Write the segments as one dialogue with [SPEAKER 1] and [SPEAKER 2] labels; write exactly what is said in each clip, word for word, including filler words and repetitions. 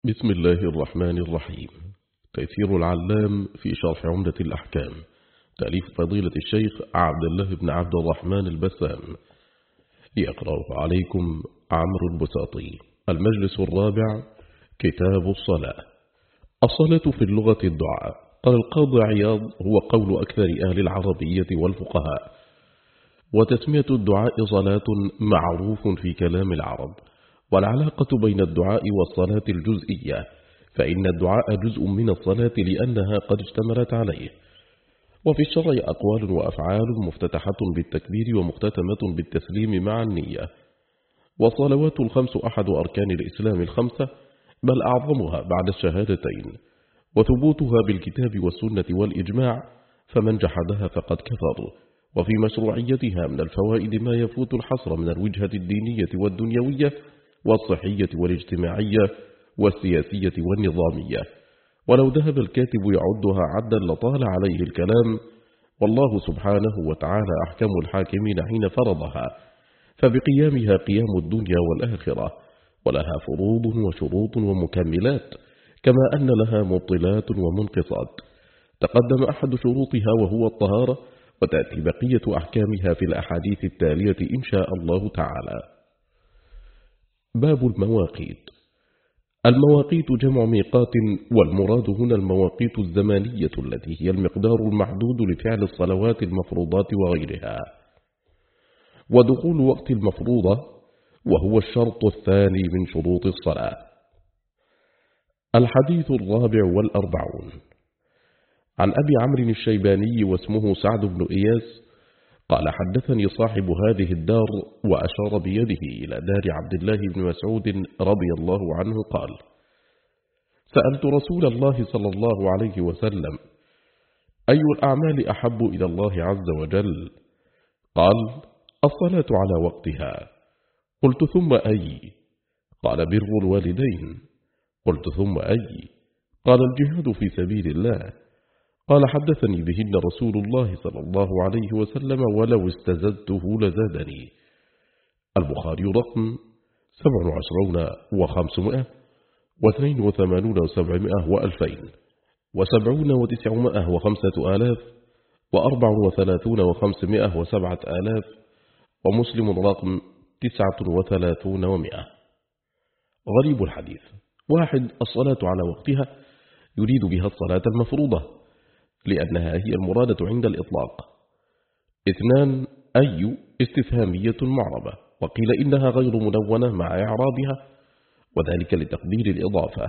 [SPEAKER 1] بسم الله الرحمن الرحيم. تيسير العلام في شرح عمدة الأحكام، تأليف فضيلة الشيخ عبد الله بن عبد الرحمن البسام، يقرأ عليكم عمرو البساطي. المجلس الرابع، كتاب الصلاة. الصلاة في اللغة الدعاء. قال القاضي عياض: هو قول أكثر أهل العربية والفقهاء، وتسمية الدعاء صلاة معروف في كلام العرب، والعلاقة بين الدعاء والصلاة الجزئية، فإن الدعاء جزء من الصلاة لأنها قد اشتملت عليه. وفي الشرع أقوال وأفعال مفتتحة بالتكبير ومختتمة بالتسليم مع النية. والصلوات الخمس أحد أركان الإسلام الخمسة، بل أعظمها بعد الشهادتين، وثبوتها بالكتاب والسنة والإجماع، فمن جحدها فقد كفر. وفي مشروعيتها من الفوائد ما يفوت الحصر من الوجهة الدينية والدنيوية والصحية والاجتماعية والسياسية والنظامية، ولو ذهب الكاتب يعدها عدا لطال عليه الكلام، والله سبحانه وتعالى أحكم الحاكمين حين فرضها، فبقيامها قيام الدنيا والآخرة، ولها فروض وشروط ومكملات، كما أن لها مبطلات ومنقصات. تقدم أحد شروطها وهو الطهارة، وتأتي بقية أحكامها في الأحاديث التالية إن شاء الله تعالى. باب المواقيت. المواقيت جمع ميقات، والمراد هنا المواقيت الزمانية التي هي المقدار المحدود لفعل الصلوات المفروضات وغيرها. ودخول وقت المفروضة، وهو الشرط الثاني من شروط الصلاة. الحديث الرابع والأربعون، عن أبي عمرو الشيباني واسمه سعد بن إياس قال: حدثني صاحب هذه الدار، وأشار بيده إلى دار عبد الله بن مسعود رضي الله عنه قال: سألت رسول الله صلى الله عليه وسلم: أي الأعمال أحب إلى الله عز وجل؟ قال: الصلاة على وقتها. قلت: ثم أي؟ قال: بر الوالدين. قلت: ثم أي؟ قال: الجهاد في سبيل الله. قال: حدثني بهن رسول الله صلى الله عليه وسلم، ولو استزدته لزادني. البخاري رقم سبع وعشرون وخمسمائة واثنين وثمانون وسبعمائة وألفين وسبعون وتسعمائة وخمسة آلاف وأربع وثلاثون وخمسمائة وسبعة آلاف، ومسلم رقم تسعة وثلاثون ومائة. غريب الحديث: واحد، الصلاة على وقتها، يريد بها الصلاة المفروضة لأنها هي المرادة عند الإطلاق. اثنان، أي استفهامية معربة، وقيل إنها غير منونة مع إعرابها، وذلك لتقدير الإضافة.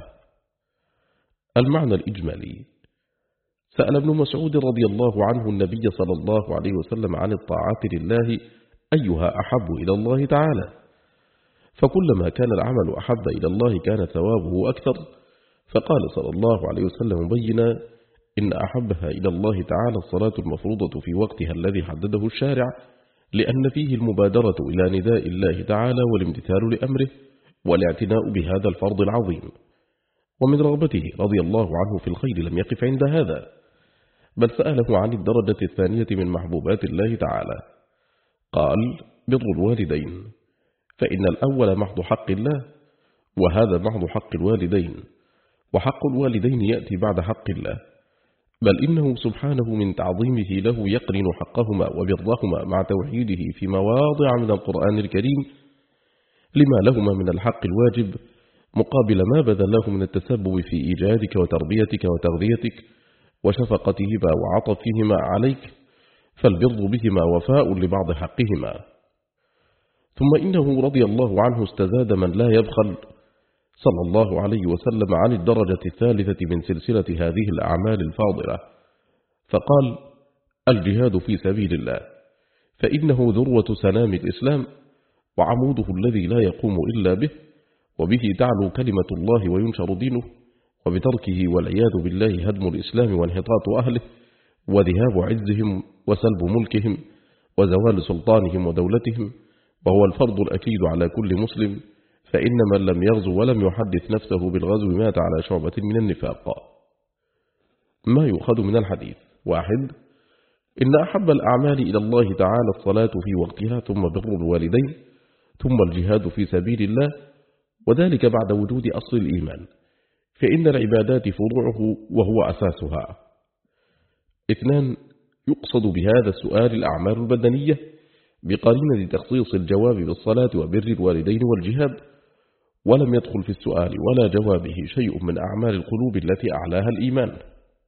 [SPEAKER 1] المعنى الإجمالي: سأل ابن مسعود رضي الله عنه النبي صلى الله عليه وسلم عن الطاعات لله أيها أحب إلى الله تعالى، فكلما كان العمل أحب إلى الله كان ثوابه أكثر، فقال صلى الله عليه وسلم مبينا: إن أحبها إلى الله تعالى الصلاة المفروضة في وقتها الذي حدده الشارع، لأن فيه المبادرة إلى نداء الله تعالى والامتثال لأمره والاعتناء بهذا الفرض العظيم. ومن رغبته رضي الله عنه في الخير لم يقف عند هذا، بل سأله عن الدرجة الثانية من محبوبات الله تعالى. قال: بر الوالدين، فإن الأول محض حق الله، وهذا محض حق الوالدين، وحق الوالدين يأتي بعد حق الله، بل إنه سبحانه من تعظيمه له يقرن حقهما وبرهما مع توحيده في مواضع من القرآن الكريم، لما لهما من الحق الواجب مقابل ما بذل له من التسبب في إيجادك وتربيتك وتغذيتك وشفقتهما وعطفهما عليك، فالبر بهما وفاء لبعض حقهما. ثم إنه رضي الله عنه استزاد من لا يبخل صلى الله عليه وسلم عن الدرجة الثالثة من سلسلة هذه الأعمال الفاضلة، فقال: الجهاد في سبيل الله، فإنه ذروة سنام الإسلام، وعموده الذي لا يقوم إلا به، وبه تعلو كلمة الله وينشر دينه، وبتركه والعياذ بالله هدم الإسلام وانحطاط أهله وذهاب عزهم وسلب ملكهم وزوال سلطانهم ودولتهم، وهو الفرض الأكيد على كل مسلم، فإن من لم يغزو ولم يحدث نفسه بالغزو مات على شعبة من النفاق. ما يؤخذ من الحديث: واحد، إن أحب الأعمال إلى الله تعالى الصلاة في وقتها، ثم بر الوالدين، ثم الجهاد في سبيل الله، وذلك بعد وجود أصل الإيمان، فإن العبادات فروعه وهو أساسها. اثنان، يقصد بهذا السؤال الأعمال البدنية بقرينة تخصيص الجواب بالصلاة وبر الوالدين والجهاد، ولم يدخل في السؤال ولا جوابه شيء من أعمال القلوب التي أعلاها الإيمان.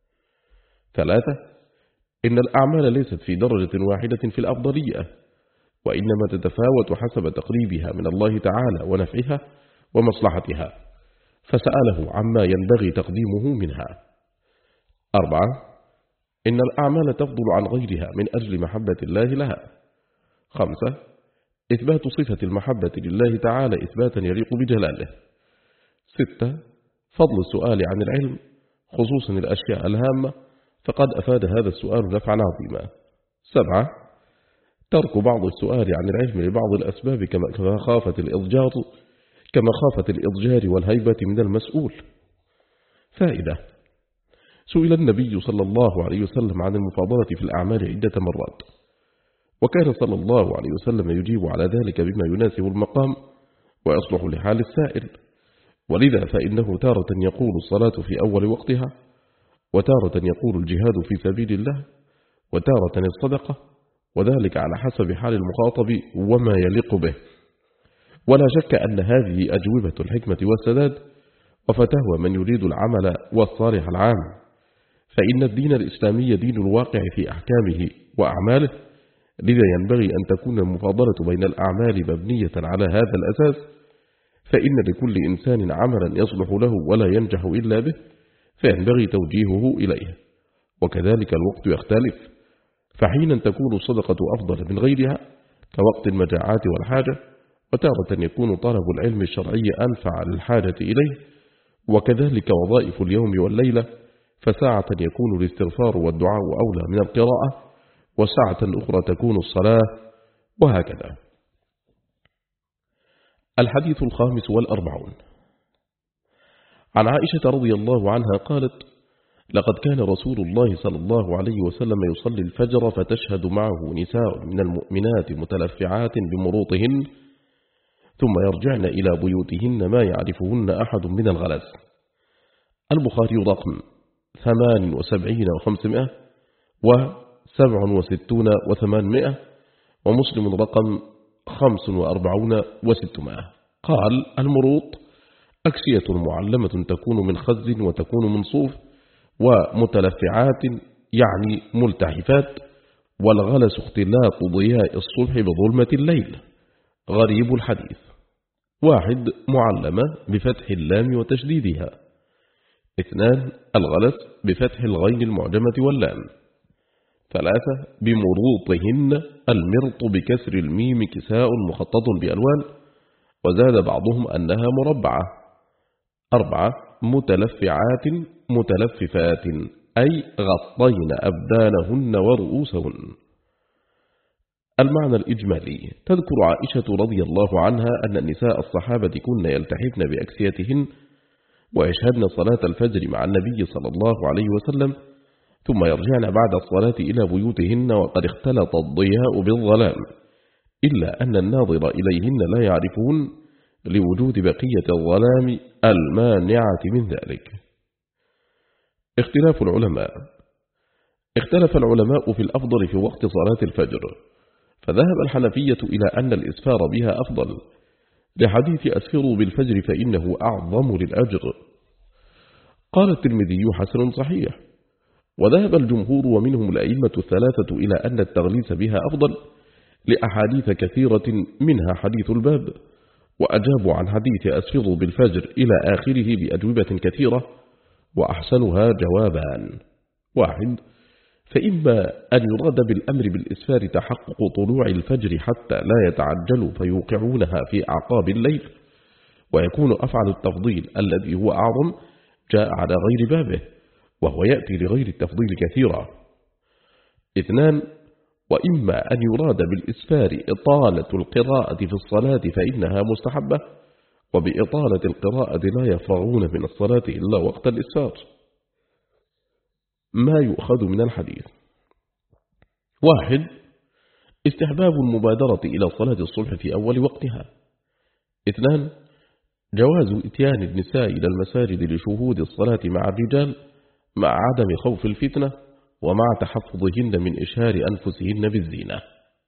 [SPEAKER 1] ثلاثة، إن الأعمال ليست في درجة واحدة في الأفضلية، وإنما تتفاوت حسب تقريبها من الله تعالى ونفعها ومصلحتها، فسأله عما ينبغي تقديمه منها. أربعة، إن الأعمال تفضل عن غيرها من أجل محبة الله لها. خمسة، إثبات صفة المحبة لله تعالى إثباتا يليق بجلاله. ستة، فضل السؤال عن العلم خصوصا الأشياء الهامة، فقد أفاد هذا السؤال نفعا عظيما. سبعة، ترك بعض السؤال عن العلم لبعض الأسباب كما خافة الإضجار كما خافة الإضجار والهيبة من المسؤول. فائدة: سئل النبي صلى الله عليه وسلم عن المفاضلة في الأعمال عدة مرات، وكان صلى الله عليه وسلم يجيب على ذلك بما يناسب المقام ويصلح لحال السائل، ولذا فإنه تارة يقول الصلاة في أول وقتها، وتارة يقول الجهاد في سبيل الله، وتارة الصدقة، وذلك على حسب حال المخاطب وما يليق به. ولا شك أن هذه أجوبة الحكمة والسداد وفتاوى من يريد العمل والصالح العام، فإن الدين الإسلامي دين الواقع في أحكامه وأعماله، لذا ينبغي أن تكون المفاضلة بين الأعمال مبنية على هذا الأساس، فإن لكل إنسان عملا يصلح له ولا ينجح إلا به، فينبغي توجيهه إليه. وكذلك الوقت يختلف، فحينا تكون الصدقة أفضل من غيرها كوقت المجاعات والحاجة، وتارة يكون طلب العلم الشرعي أنفع للحاجة إليه، وكذلك وظائف اليوم والليلة، فساعة يكون الاستغفار والدعاء أولى من القراءة، وساعة أخرى تكون الصلاة، وهكذا. الحديث الخامس والأربعون. عن عائشة رضي الله عنها قالت: لقد كان رسول الله صلى الله عليه وسلم يصلي الفجر فتشهد معه نساء من المؤمنات متلفعات بمروطهن، ثم يرجعن إلى بيوتهن ما يعرفهن أحد من الغلس. البخاري رقم ثمان وسبعين وخمسمائة وسبع وستون وثمانمائة، ومسلم رقم خمس وأربعون وستمائة. قال: المروط أكسية معلمة تكون من خز وتكون من صوف، ومتلفعات يعني ملتحفات، والغلس اختلاط ضياء الصبح بظلمة الليل. غريب الحديث: واحد، معلمة بفتح اللام وتشديدها. اثنان، الغلس بفتح الغين المعجمة واللام. ثلاثة، بمروطهن، المرط بكسر الميم كساء مخطط بألوان، وزاد بعضهم أنها مربعة. أربعة، متلفعات متلففات، أي غطين أبدانهن ورؤوسهن. المعنى الإجمالي: تذكر عائشة رضي الله عنها أن النساء الصحابة كن يلتحفن بأكسيتهن ويشهدن صلاة الفجر مع النبي صلى الله عليه وسلم، ثم يرجعن بعد الصلاة إلى بيوتهن وقد اختلط الضياء بالظلام، إلا أن الناظر إليهن لا يعرفون لوجود بقية الظلام المانعة من ذلك. اختلاف العلماء: اختلف العلماء في الأفضل في وقت صلاة الفجر، فذهب الحنفية إلى أن الإسفار بها أفضل، لحديث أسفروا بالفجر فإنه أعظم للأجر. قال الترمذي: حسن صحيح. وذهب الجمهور ومنهم الأئمة الثلاثة إلى أن التغليس بها أفضل، لأحاديث كثيرة منها حديث الباب، وأجابوا عن حديث أسفروا بالفجر إلى آخره بأجوبة كثيرة، وأحسنها جوابان: واحد، فإما أن يراد بالأمر بالإسفار تحقق طلوع الفجر حتى لا يتعجلوا فيوقعونها في أعقاب الليل، ويكون أفعل التفضيل الذي هو أعظم جاء على غير بابه، وهو يأتي لغير التفضيل كثيرا. اثنان، وإما أن يراد بالإسفار إطالة القراءة في الصلاة فإنها مستحبة، وبإطالة القراءة لا يفرغون من الصلاة إلا وقت الإسفار. ما يؤخذ من الحديث: واحد، استحباب المبادرة إلى صلاة الصبح في أول وقتها. اثنان، جواز إتيان النساء إلى المساجد لشهود الصلاة مع الرجال مع عدم خوف الفتنة ومع تحفظهن من إشهار أنفسهن بالزينة.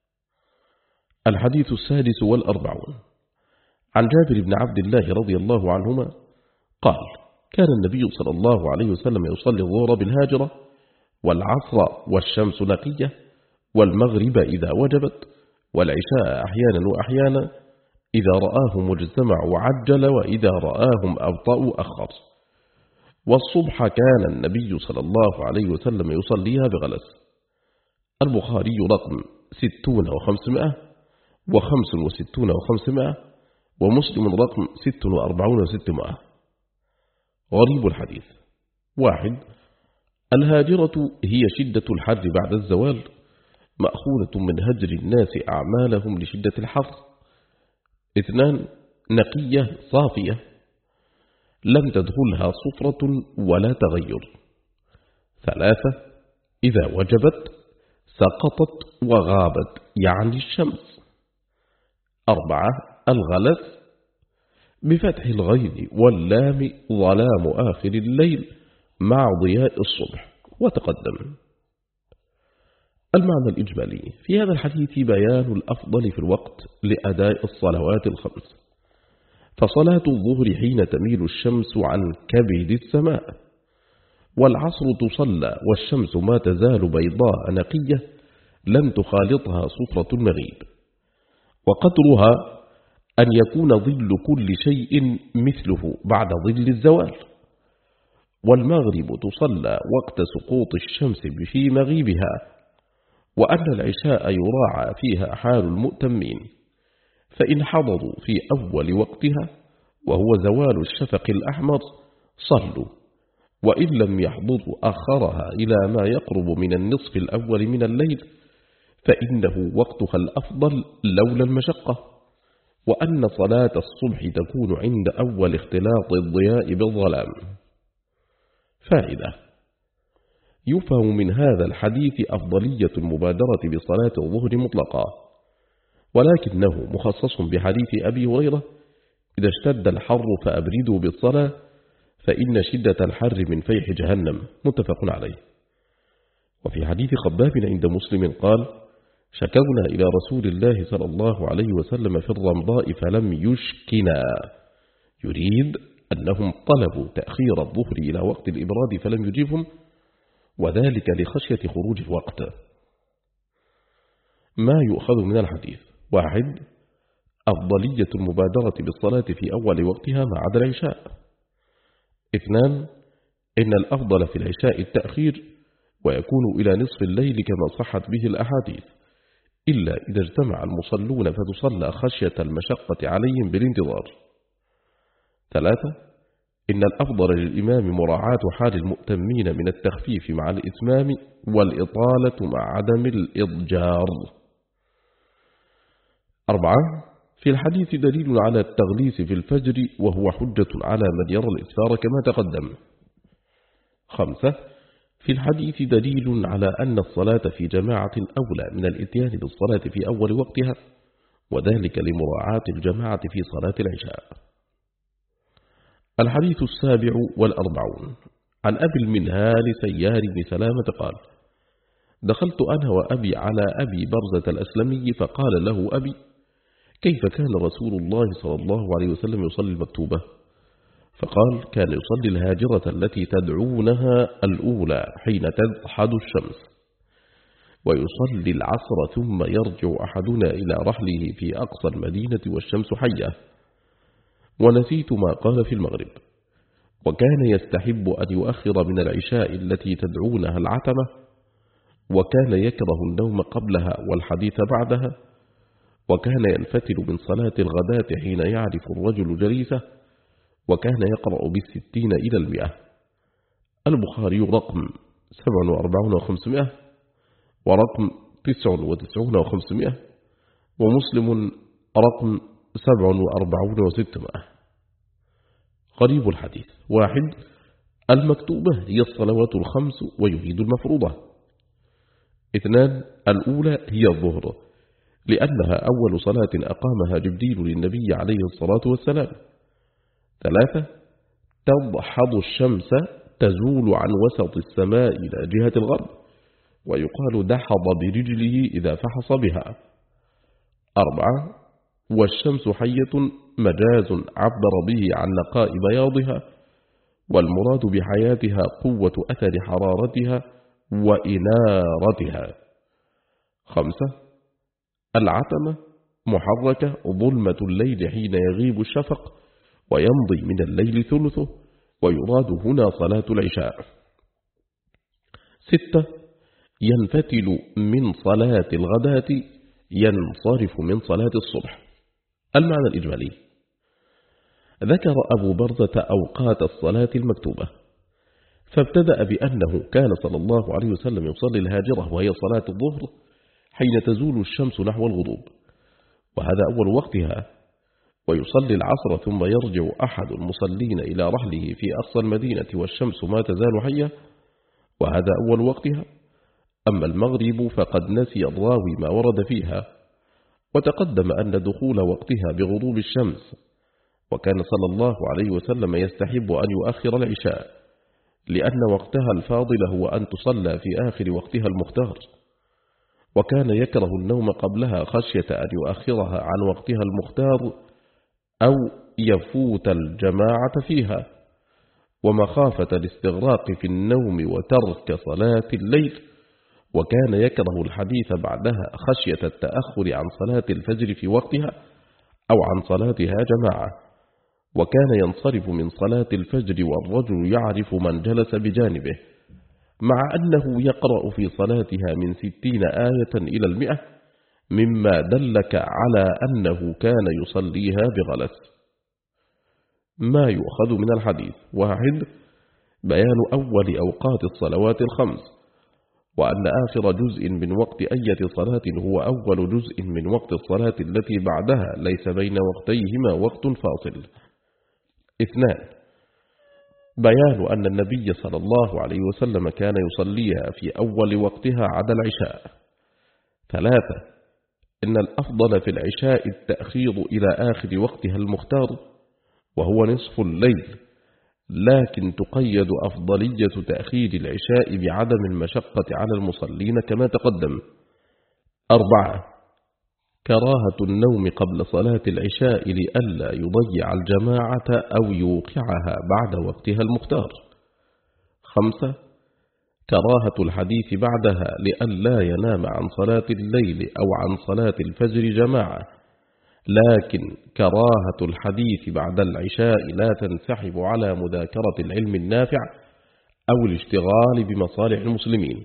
[SPEAKER 1] الحديث السادس والأربعون عن جابر بن عبد الله رضي الله عنهما قال: كان النبي صلى الله عليه وسلم يصلي الظهر بالهاجرة والعصر والشمس نقية والمغرب إذا وجبت والعشاء أحيانا وأحيانا، إذا رآهم اجتمعوا عجل وإذا رآهم أبطأوا أخر. والصبح كان النبي صلى الله عليه وسلم يصليها بغلس. البخاري رقم ستون وخمسمائة وخمس وستون وخمسمائة ومسلم رقم ست وأربعون وستمائة. غريب الحديث: واحد، الهاجرة هي شدة الحر بعد الزوال، مأخوذة من هجر الناس أعمالهم لشدة الحر. اثنان، نقية صافية لم تدخلها صفرة ولا تغير. ثلاثة، إذا وجبت سقطت وغابت يعني الشمس. أربعة، الغلس بفتح الغين واللام ظلام آخر الليل مع ضياء الصبح. وتقدم. المعنى الإجمالي في هذا الحديث بيان الأفضل في الوقت لأداء الصلوات الخمس، فصلاة الظهر حين تميل الشمس عن كبد السماء، والعصر تصلى والشمس ما تزال بيضاء نقية لم تخالطها صفرة المغيب، وقدرها أن يكون ظل كل شيء مثله بعد ظل الزوال. والمغرب تصلى وقت سقوط الشمس في مغيبها، وأن العشاء يراعى فيها حال المؤتمين، فإن حضروا في أول وقتها وهو زوال الشفق الأحمر صلوا، وإن لم يحضروا أخرها إلى ما يقرب من النصف الأول من الليل فإنه وقتها الأفضل لولا المشقة، وأن صلاة الصبح تكون عند أول اختلاط الضياء بالظلام. فائدة: يفهم من هذا الحديث أفضلية المبادرة بصلاة الظهر مطلقا، ولكنه مخصص بحديث أبي هريرة: إذا اشتد الحر فأبردوا بالصلاة فإن شدة الحر من فيح جهنم. متفق عليه. وفي حديث خباب عند مسلم قال: شكونا إلى رسول الله صلى الله عليه وسلم في الرمضاء فلم يشكنا، يريد أنهم طلبوا تأخير الظهر إلى وقت الإبراد فلم يجيبهم، وذلك لخشية خروج الوقت. ما يؤخذ من الحديث: واحد، أفضلية المبادرة بالصلاة في أول وقتها ما عدا العشاء. اثنان، إن الأفضل في العشاء التأخير ويكون إلى نصف الليل كما صحت به الأحاديث، إلا إذا اجتمع المصلون فتصلى خشية المشقة عليهم بالانتظار. ثلاثة، إن الأفضل للإمام مراعاة حال المؤتمين من التخفيف مع الإتمام والإطالة مع عدم الإضجار. أربعة، في الحديث دليل على التغليس في الفجر وهو حجة على من يرى الإكثار كما تقدم. خمسة، في الحديث دليل على أن الصلاة في جماعة أولى من الإتيان بالصلاة في أول وقتها، وذلك لمراعاة الجماعة في صلاة العشاء. الحديث السابع والأربعون عن أبي المنهال سيار بن سلامة قال: دخلت أنا وأبي على أبي برزة الأسلمي فقال له أبي: كيف كان رسول الله صلى الله عليه وسلم يصلي المكتوبة؟ فقال: كان يصلي الهاجرة التي تدعونها الأولى حين تضحد الشمس، ويصلي العصر ثم يرجع أحدنا إلى رحله في أقصى المدينة والشمس حية. ونسيت ما قال في المغرب. وكان يستحب أن يؤخر من العشاء التي تدعونها العتمة، وكان يكره النوم قبلها والحديث بعدها، وكان ينفتل من صلاة الغداة حين يعرف الرجل جليسه، وكان يقرأ بالستين إلى المئة. البخاري رقم سبع وأربعون وخمسمائة ورقم تسع وتسعون وخمسمائة، ومسلم رقم سبع وأربعون وستمائة. قريب الحديث: واحد، المكتوبة هي الصلوات الخمس ويريد المفروضة. اثنان، الأولى هي الظهر لأنها أول صلاة أقامها جبريل للنبي عليه الصلاة والسلام. ثلاثة تضحض الشمس تزول عن وسط السماء إلى جهة الغرب، ويقال دحض برجله إذا فحص بها. أربعة والشمس حية مجاز عبر به عن نقاء بياضها، والمراد بحياتها قوة أثر حرارتها وإنارتها. خمسة العتمة محركة ظلمة الليل حين يغيب الشفق ويمضي من الليل ثلثه، ويراد هنا صلاة العشاء. ستة ينفتل من صلاة الغداة ينصرف من صلاة الصبح. المعنى الإجمالي: ذكر أبو برزة أوقات الصلاة المكتوبة، فابتدأ بأنه كان صلى الله عليه وسلم يصلي الهاجرة وهي صلاة الظهر حين تزول الشمس نحو الغروب، وهذا أول وقتها، ويصلي العصر ثم يرجع أحد المصلين إلى رحله في أقصى المدينة والشمس ما تزال حية، وهذا أول وقتها. أما المغرب فقد نسي الراوي ما ورد فيها، وتقدم أن دخول وقتها بغروب الشمس، وكان صلى الله عليه وسلم يستحب أن يؤخر العشاء لأن وقتها الفاضل هو أن تصلى في آخر وقتها المختار، وكان يكره النوم قبلها خشية أن يؤخرها عن وقتها المختار أو يفوت الجماعة فيها، ومخافة الاستغراق في النوم وترك صلاة الليل، وكان يكره الحديث بعدها خشية التأخر عن صلاة الفجر في وقتها أو عن صلاتها جماعة، وكان ينصرف من صلاة الفجر والرجل يعرف من جلس بجانبه، مع أنه يقرأ في صلاتها من ستين آية إلى المئة، مما دلك على أنه كان يصليها بغلس. ما يؤخذ من الحديث: واحد بيان أول أوقات الصلوات الخمس، وأن آخر جزء من وقت أية صلاة هو أول جزء من وقت الصلاة التي بعدها، ليس بين وقتيهما وقت فاصل. اثنان بيان أن النبي صلى الله عليه وسلم كان يصليها في أول وقتها عدا العشاء. ثلاثة إن الأفضل في العشاء التأخير إلى آخر وقتها المختار وهو نصف الليل، لكن تقيد أفضلية تأخير العشاء بعدم المشقة على المصلين كما تقدم. أربعة كراهة النوم قبل صلاة العشاء لئلا يضيع الجماعة أو يوقعها بعد وقتها المختار. خمسة كراهة الحديث بعدها لئلا ينام عن صلاة الليل أو عن صلاة الفجر جماعة، لكن كراهة الحديث بعد العشاء لا تنسحب على مذاكرة العلم النافع أو الاشتغال بمصالح المسلمين.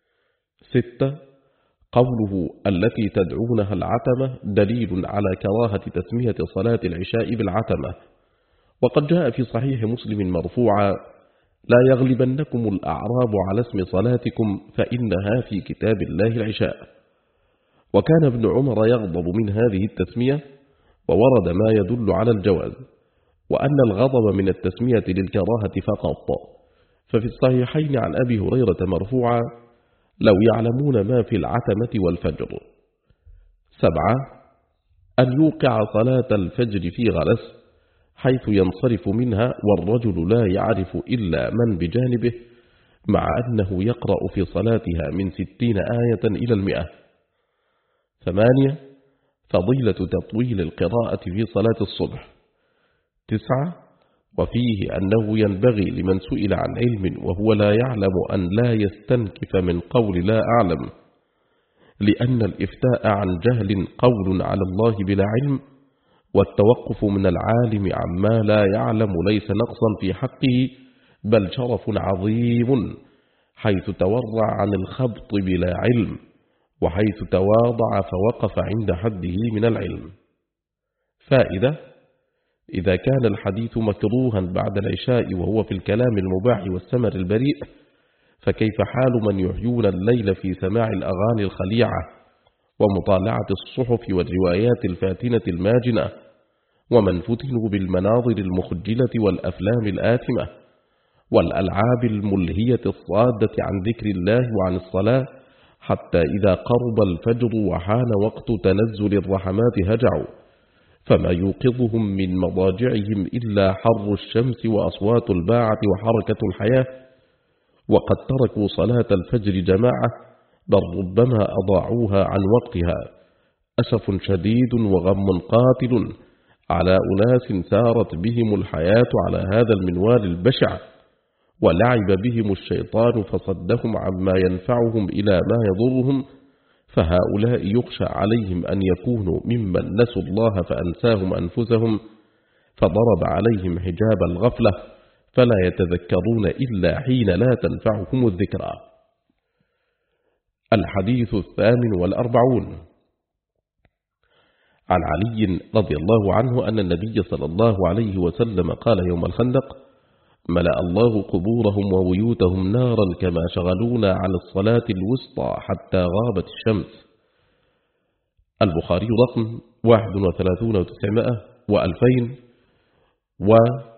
[SPEAKER 1] ستة قوله التي تدعونها العتمة دليل على كراهة تسمية صلاة العشاء بالعتمة، وقد جاء في صحيح مسلم مرفوعا: لا يغلبنكم الأعراب على اسم صلاتكم فإنها في كتاب الله العشاء. وكان ابن عمر يغضب من هذه التسمية، وورد ما يدل على الجواز، وأن الغضب من التسمية للكراهة فقط. ففي الصحيحين عن أبي هريرة مرفوعا: لو يعلمون ما في العتمة والفجر. سبعة أن يوقع صلاة الفجر في غلس حيث ينصرف منها والرجل لا يعرف إلا من بجانبه، مع أنه يقرأ في صلاتها من ستين آية إلى المئة. ثمانية فضيلة تطويل القراءة في صلاة الصبح. تسعة وفيه أنه ينبغي لمن سئل عن علم وهو لا يعلم أن لا يستنكف من قول لا أعلم، لأن الإفتاء عن جهل قول على الله بلا علم، والتوقف من العالم عما لا يعلم ليس نقصا في حقه بل شرف عظيم، حيث تورع عن الخبط بلا علم، وحيث تواضع فوقف عند حده من العلم. فائدة: إذا كان الحديث مكروها بعد العشاء وهو في الكلام المباح والثمر البريء، فكيف حال من يحيون الليل في سماع الأغاني الخليعة ومطالعة الصحف والروايات الفاتنة الماجنة، ومن فتنوا بالمناظر المخجلة والأفلام الآثمة والألعاب الملهية الصادة عن ذكر الله وعن الصلاة، حتى إذا قرب الفجر وحان وقت تنزل الرحمات هجعوا، فما يوقظهم من مضاجعهم إلا حر الشمس وأصوات الباعة وحركة الحياة، وقد تركوا صلاة الفجر جماعة، بل ربما أضاعوها عن وقتها. أسف شديد وغم قاتل على أناس سارت بهم الحياة على هذا المنوال البشع، ولعب بهم الشيطان فصدهم عما ينفعهم إلى ما يضرهم، فهؤلاء يخشى عليهم أن يكونوا ممن نسوا الله فأنساهم أنفسهم، فضرب عليهم حجاب الغفلة، فلا يتذكرون إلا حين لا تنفعهم الذكرى. الحديث الثامن والأربعون عن علي رضي الله عنه أن النبي صلى الله عليه وسلم قال يوم الخندق: ملأ الله قبورهم وبيوتهم نارا كما شغلونا عن الصلاة الوسطى حتى غابت الشمس. البخاري رقم واحد وثلاثون وتسعمائة وألفين وأحد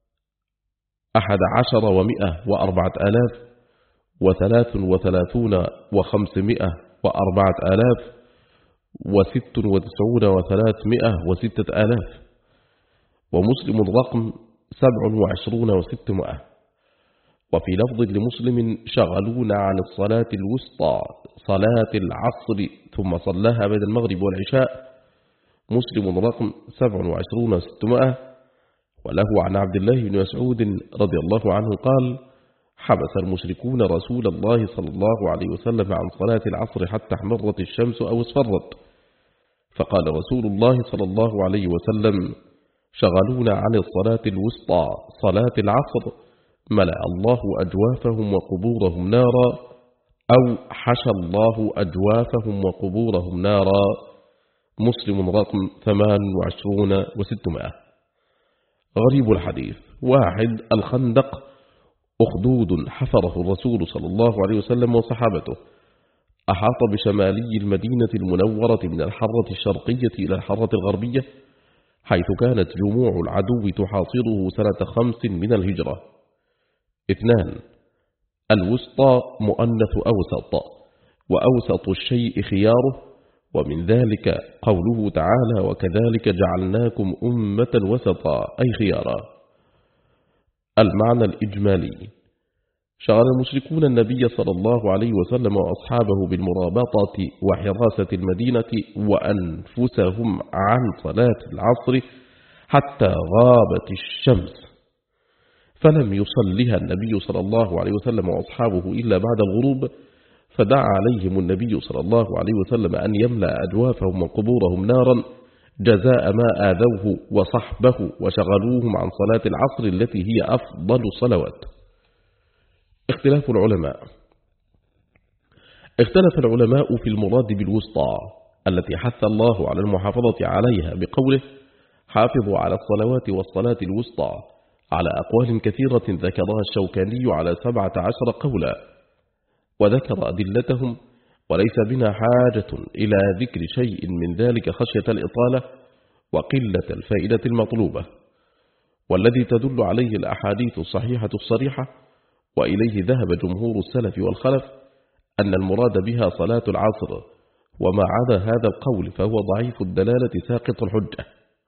[SPEAKER 1] عشر ومئة وأربعة آلاف وثلاث وثلاثون وخمسمائة وأربعة آلاف وست وتسعون وثلاثمائة وستة آلاف. ومسلم رقم سبع وعشرون وستمائة. وفي لفظ لمسلم: شغلونا عن الصلاة الوسطى صلاة العصر ثم صلاها بين المغرب والعشاء. مسلم رقم سبع وعشرون وستمائة. وله عن عبد الله بن مسعود رضي الله عنه قال: حبس المشركون رسول الله صلى الله عليه وسلم عن صلاة العصر حتى احمرت الشمس أو اصفرت، فقال رسول الله صلى الله عليه وسلم: شغلونا عن الصلاة الوسطى صلاة العصر، ملأ الله أجوافهم وقبورهم نارا، أو حشى الله أجوافهم وقبورهم نارا. مسلم رقم ثمان وعشرون وستمائة. غريب الحديث: واحد، الخندق أخدود حفره الرسول صلى الله عليه وسلم وصحابته، أحاط بشمالي المدينة المنورة من الحرة الشرقية إلى الحرة الغربية، حيث كانت جموع العدو تحاصره سنة خمس من الهجرة. اثنان، الوسطى مؤنث أوسط، وأوسط الشيء خياره، ومن ذلك قوله تعالى: وكذلك جعلناكم أمة وسطا، أي خيارا. المعنى الإجمالي: شغل المشركون النبي صلى الله عليه وسلم وأصحابه بالمرابطة وحراسة المدينة وأنفسهم عن صلاة العصر حتى غابت الشمس، فلم يصلها النبي صلى الله عليه وسلم وأصحابه إلا بعد الغروب، فدعا عليهم النبي صلى الله عليه وسلم أن يملأ أجوافهم وقبورهم نارا جزاء ما آذوه وصحبه وشغلوهم عن صلاة العصر التي هي أفضل الصلوات. اختلاف العلماء: اختلف العلماء في المراد بالوسطى التي حث الله على المحافظة عليها بقوله: حافظوا على الصلوات والصلاة الوسطى، على أقوال كثيرة ذكرها الشوكاني على سبعة عشر قولا، وذكر أدلتهم، وليس بنا حاجة إلى ذكر شيء من ذلك خشية الإطالة وقلة الفائدة المطلوبة. والذي تدل عليه الأحاديث الصحيحة الصريحة، وإليه ذهب جمهور السلف والخلف، أن المراد بها صلاة العصر، وما عدا هذا القول فهو ضعيف الدلالة ساقط الحجة.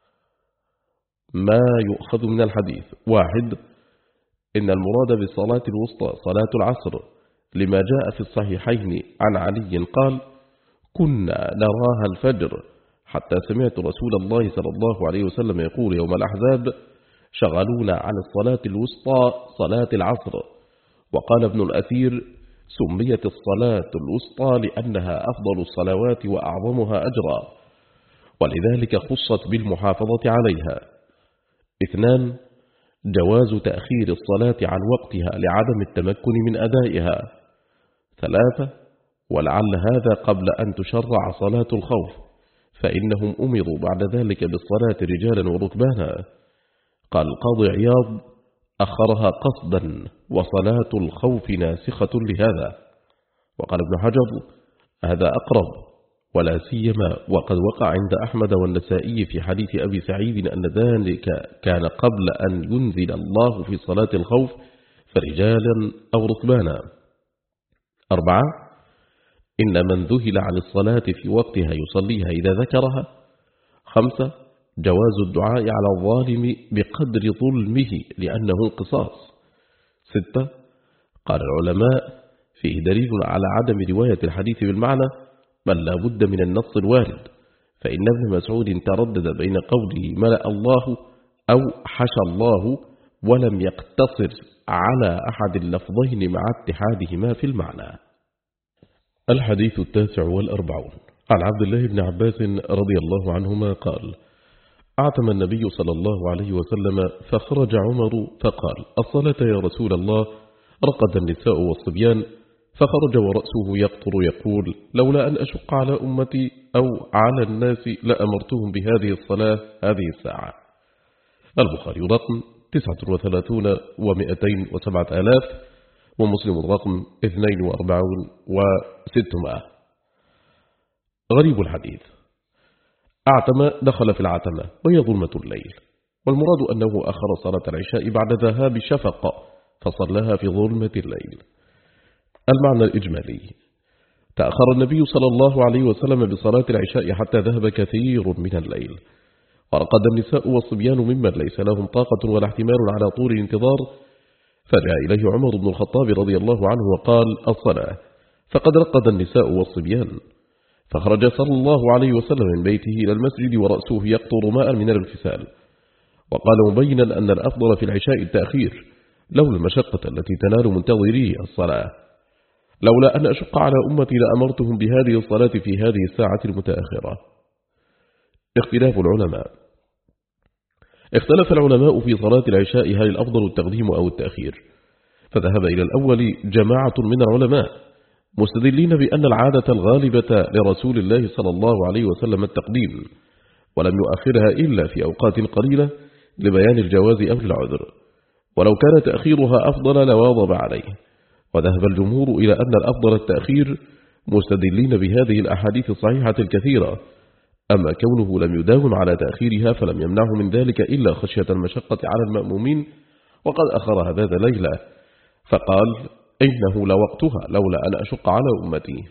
[SPEAKER 1] ما يؤخذ من الحديث: واحد، إن المراد بالصلاة الوسطى صلاة العصر، لما جاء في الصحيحين عن علي قال: كنا نراها الفجر حتى سمعت رسول الله صلى الله عليه وسلم يقول يوم الأحزاب: شغلونا عن الصلاة الوسطى صلاة العصر. وقال ابن الأثير: سميت الصلاة الوسطى لأنها أفضل الصلوات وأعظمها أجرا، ولذلك خصت بالمحافظة عليها. اثنان، جواز تأخير الصلاة عن وقتها لعدم التمكن من أدائها. ثلاثة، ولعل هذا قبل أن تشرع صلاة الخوف، فإنهم أمروا بعد ذلك بالصلاة رجالا وركبانا. قال القاضي عياض: أخرها قصدا، وصلاة الخوف ناسخة لهذا. وقال ابن حجر: هذا أقرب، ولا سيما وقد وقع عند أحمد والنسائي في حديث أبي سعيد أن ذلك كان قبل أن ينزل الله في صلاة الخوف، فرجالا أو ركبانا. أربعة، إن من ذهل عن الصلاة في وقتها يصليها إذا ذكرها. خمسة، جواز الدعاء على الظالم بقدر ظلمه لأنه قصاص. ستة. قال العلماء فيه دليل على عدم رواية الحديث بالمعنى بل لا بد من النص الوارد، فإن ابن مسعود تردد بين قوله ملأ الله أو حشى الله ولم يقتصر على أحد اللفظين مع اتحادهما في المعنى. الحديث التاسع والأربعون عن عبد الله بن عباس رضي الله عنهما قال: أعتم النبي صلى الله عليه وسلم فخرج عمر فقال: الصلاة يا رسول الله. رقد النساء والصبيان فخرج ورأسه يقطر يقول: لولا أن أشق على أمتي أو على الناس لأمرتهم بهذه الصلاة هذه الساعة. البخاري رقم تسعة وثلاثون ومئتين وسبعة آلاف، ومسلم رقم اثنين وأربعون وستمائة. غريب الحديث: أعتم دخل في العتمة وهي ظلمة الليل، والمراد أنه أخر صلاة العشاء بعد ذهاب شفق فصلها في ظلمة الليل. المعنى الإجمالي: تأخر النبي صلى الله عليه وسلم بصلاة العشاء حتى ذهب كثير من الليل، ورقد النساء والصبيان ممن ليس لهم طاقة ولا احتمال على طول الانتظار، فجاء إليه عمر بن الخطاب رضي الله عنه وقال: الصلاة، فقد رقد النساء والصبيان. فخرج صلى الله عليه وسلم من بيته إلى المسجد ورأسه يقطر ماء من الانفسال، وقال مبينا أن الأفضل في العشاء التأخير لولا المشقة التي تنال منتظري الصلاة. لولا أن أشق على أمتي لأمرتهم بهذه الصلاة في هذه الساعة المتأخرة. اختلاف العلماء: اختلف العلماء في صلاة العشاء هل الأفضل التقديم أو التأخير، فذهب إلى الأول جماعة من العلماء مستدلين بأن العادة الغالبة لرسول الله صلى الله عليه وسلم التقديم، ولم يؤخرها إلا في أوقات قليلة لبيان الجواز أو العذر، ولو كان تأخيرها أفضل لواظب عليه. وذهب الجمهور إلى أن الأفضل التأخير مستدلين بهذه الأحاديث الصحيحة الكثيرة، أما كونه لم يداوم على تأخيرها فلم يمنعه من ذلك إلا خشية المشقة على المأمومين، وقد أخرها ذات ليلة فقال: إنه لوقتها لولا أن أشق على أمتي.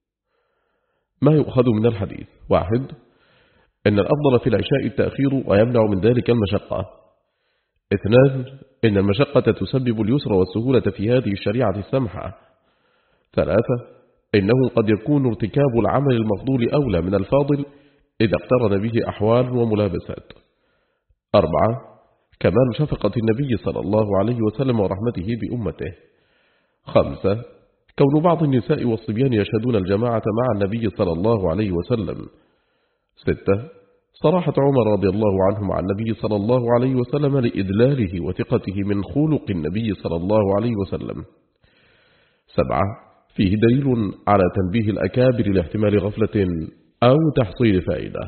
[SPEAKER 1] ما يؤخذ من الحديث: واحد، إن الأفضل في العشاء التأخير ويمنع من ذلك المشقة. اثنان، إن المشقة تسبب اليسر والسهولة في هذه الشريعة السمحة. ثلاثة، إنه قد يكون ارتكاب العمل المفضول أولى من الفاضل إذا اقترن به أحوال وملابسات. أربعة، كمال شفقة النبي صلى الله عليه وسلم ورحمته بأمته. خمسة، كون بعض النساء والصبيان يشهدون الجماعة مع النبي صلى الله عليه وسلم. ستة، صراحة عمر رضي الله عنه مع النبي صلى الله عليه وسلم لإدلاله وثقته من خلق النبي صلى الله عليه وسلم. سبعة، فيه دليل على تنبيه الأكابر لاحتمال غفلة أو تحصيل فائدة.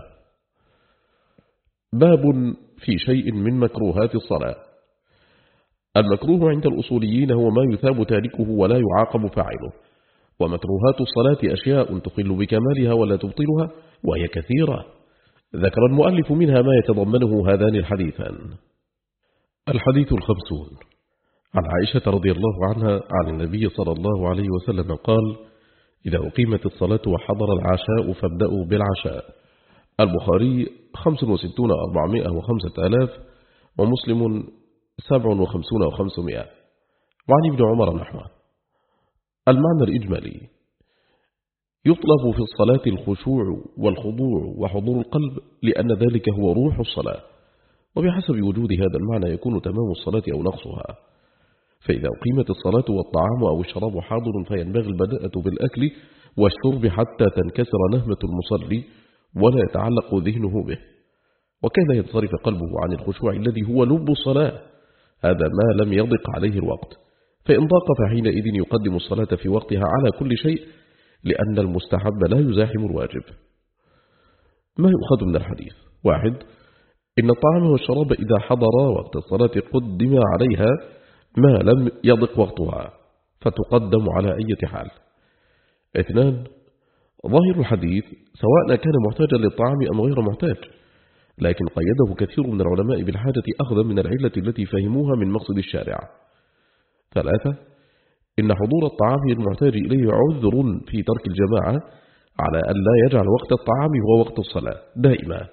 [SPEAKER 1] باب في شيء من مكروهات الصلاة. المكروه عند الأصوليين هو ما يثاب تاركه ولا يعاقب فاعله، ومكروهات الصلاة أشياء تخل بكمالها ولا تبطلها، وهي كثيرة. ذكر المؤلف منها ما يتضمنه هذان الحديثان. الحديث الخمسون عن عائشة رضي الله عنها عن النبي صلى الله عليه وسلم قال: إذا أقيمت الصلاة وحضر العشاء فابدأوا بالعشاء. البخاري خمس وستون أربعمائة وخمسة آلاف، ومسلم سبع وخمسون وخمسمائة، وعن ابن عمر نحوه. المعنى الإجمالي: يطلب في الصلاة الخشوع والخضوع وحضور القلب، لأن ذلك هو روح الصلاة، وبحسب وجود هذا المعنى يكون تمام الصلاة أو نقصها. فإذا أقيمت الصلاة والطعام أو الشراب حاضر فينبغي البداءة بالأكل والشرب حتى تنكسر نهمة المصلي ولا يتعلق ذهنه به، وكان ينصرف قلبه عن الخشوع الذي هو لب الصلاة، هذا ما لم يضق عليه الوقت، فإن ضاق فحينئذ يقدم الصلاة في وقتها على كل شيء، لأن المستحب لا يزاحم الواجب. ما يؤخذ من الحديث: واحد، إن الطعام والشراب إذا حضر وقت الصلاة قدم عليها ما لم يضق وقتها فتقدم على أي حال. اثنان، ظاهر الحديث سواء كان محتاجا للطعام أم غير محتاج، لكن قيده كثير من العلماء بالحاجة أخذا من العلة التي فهموها من مقصد الشارع. ثلاثة، إن حضور الطعام المحتاج إليه عذر في ترك الجماعة على أن لا يجعل وقت الطعام هو وقت الصلاة دائما،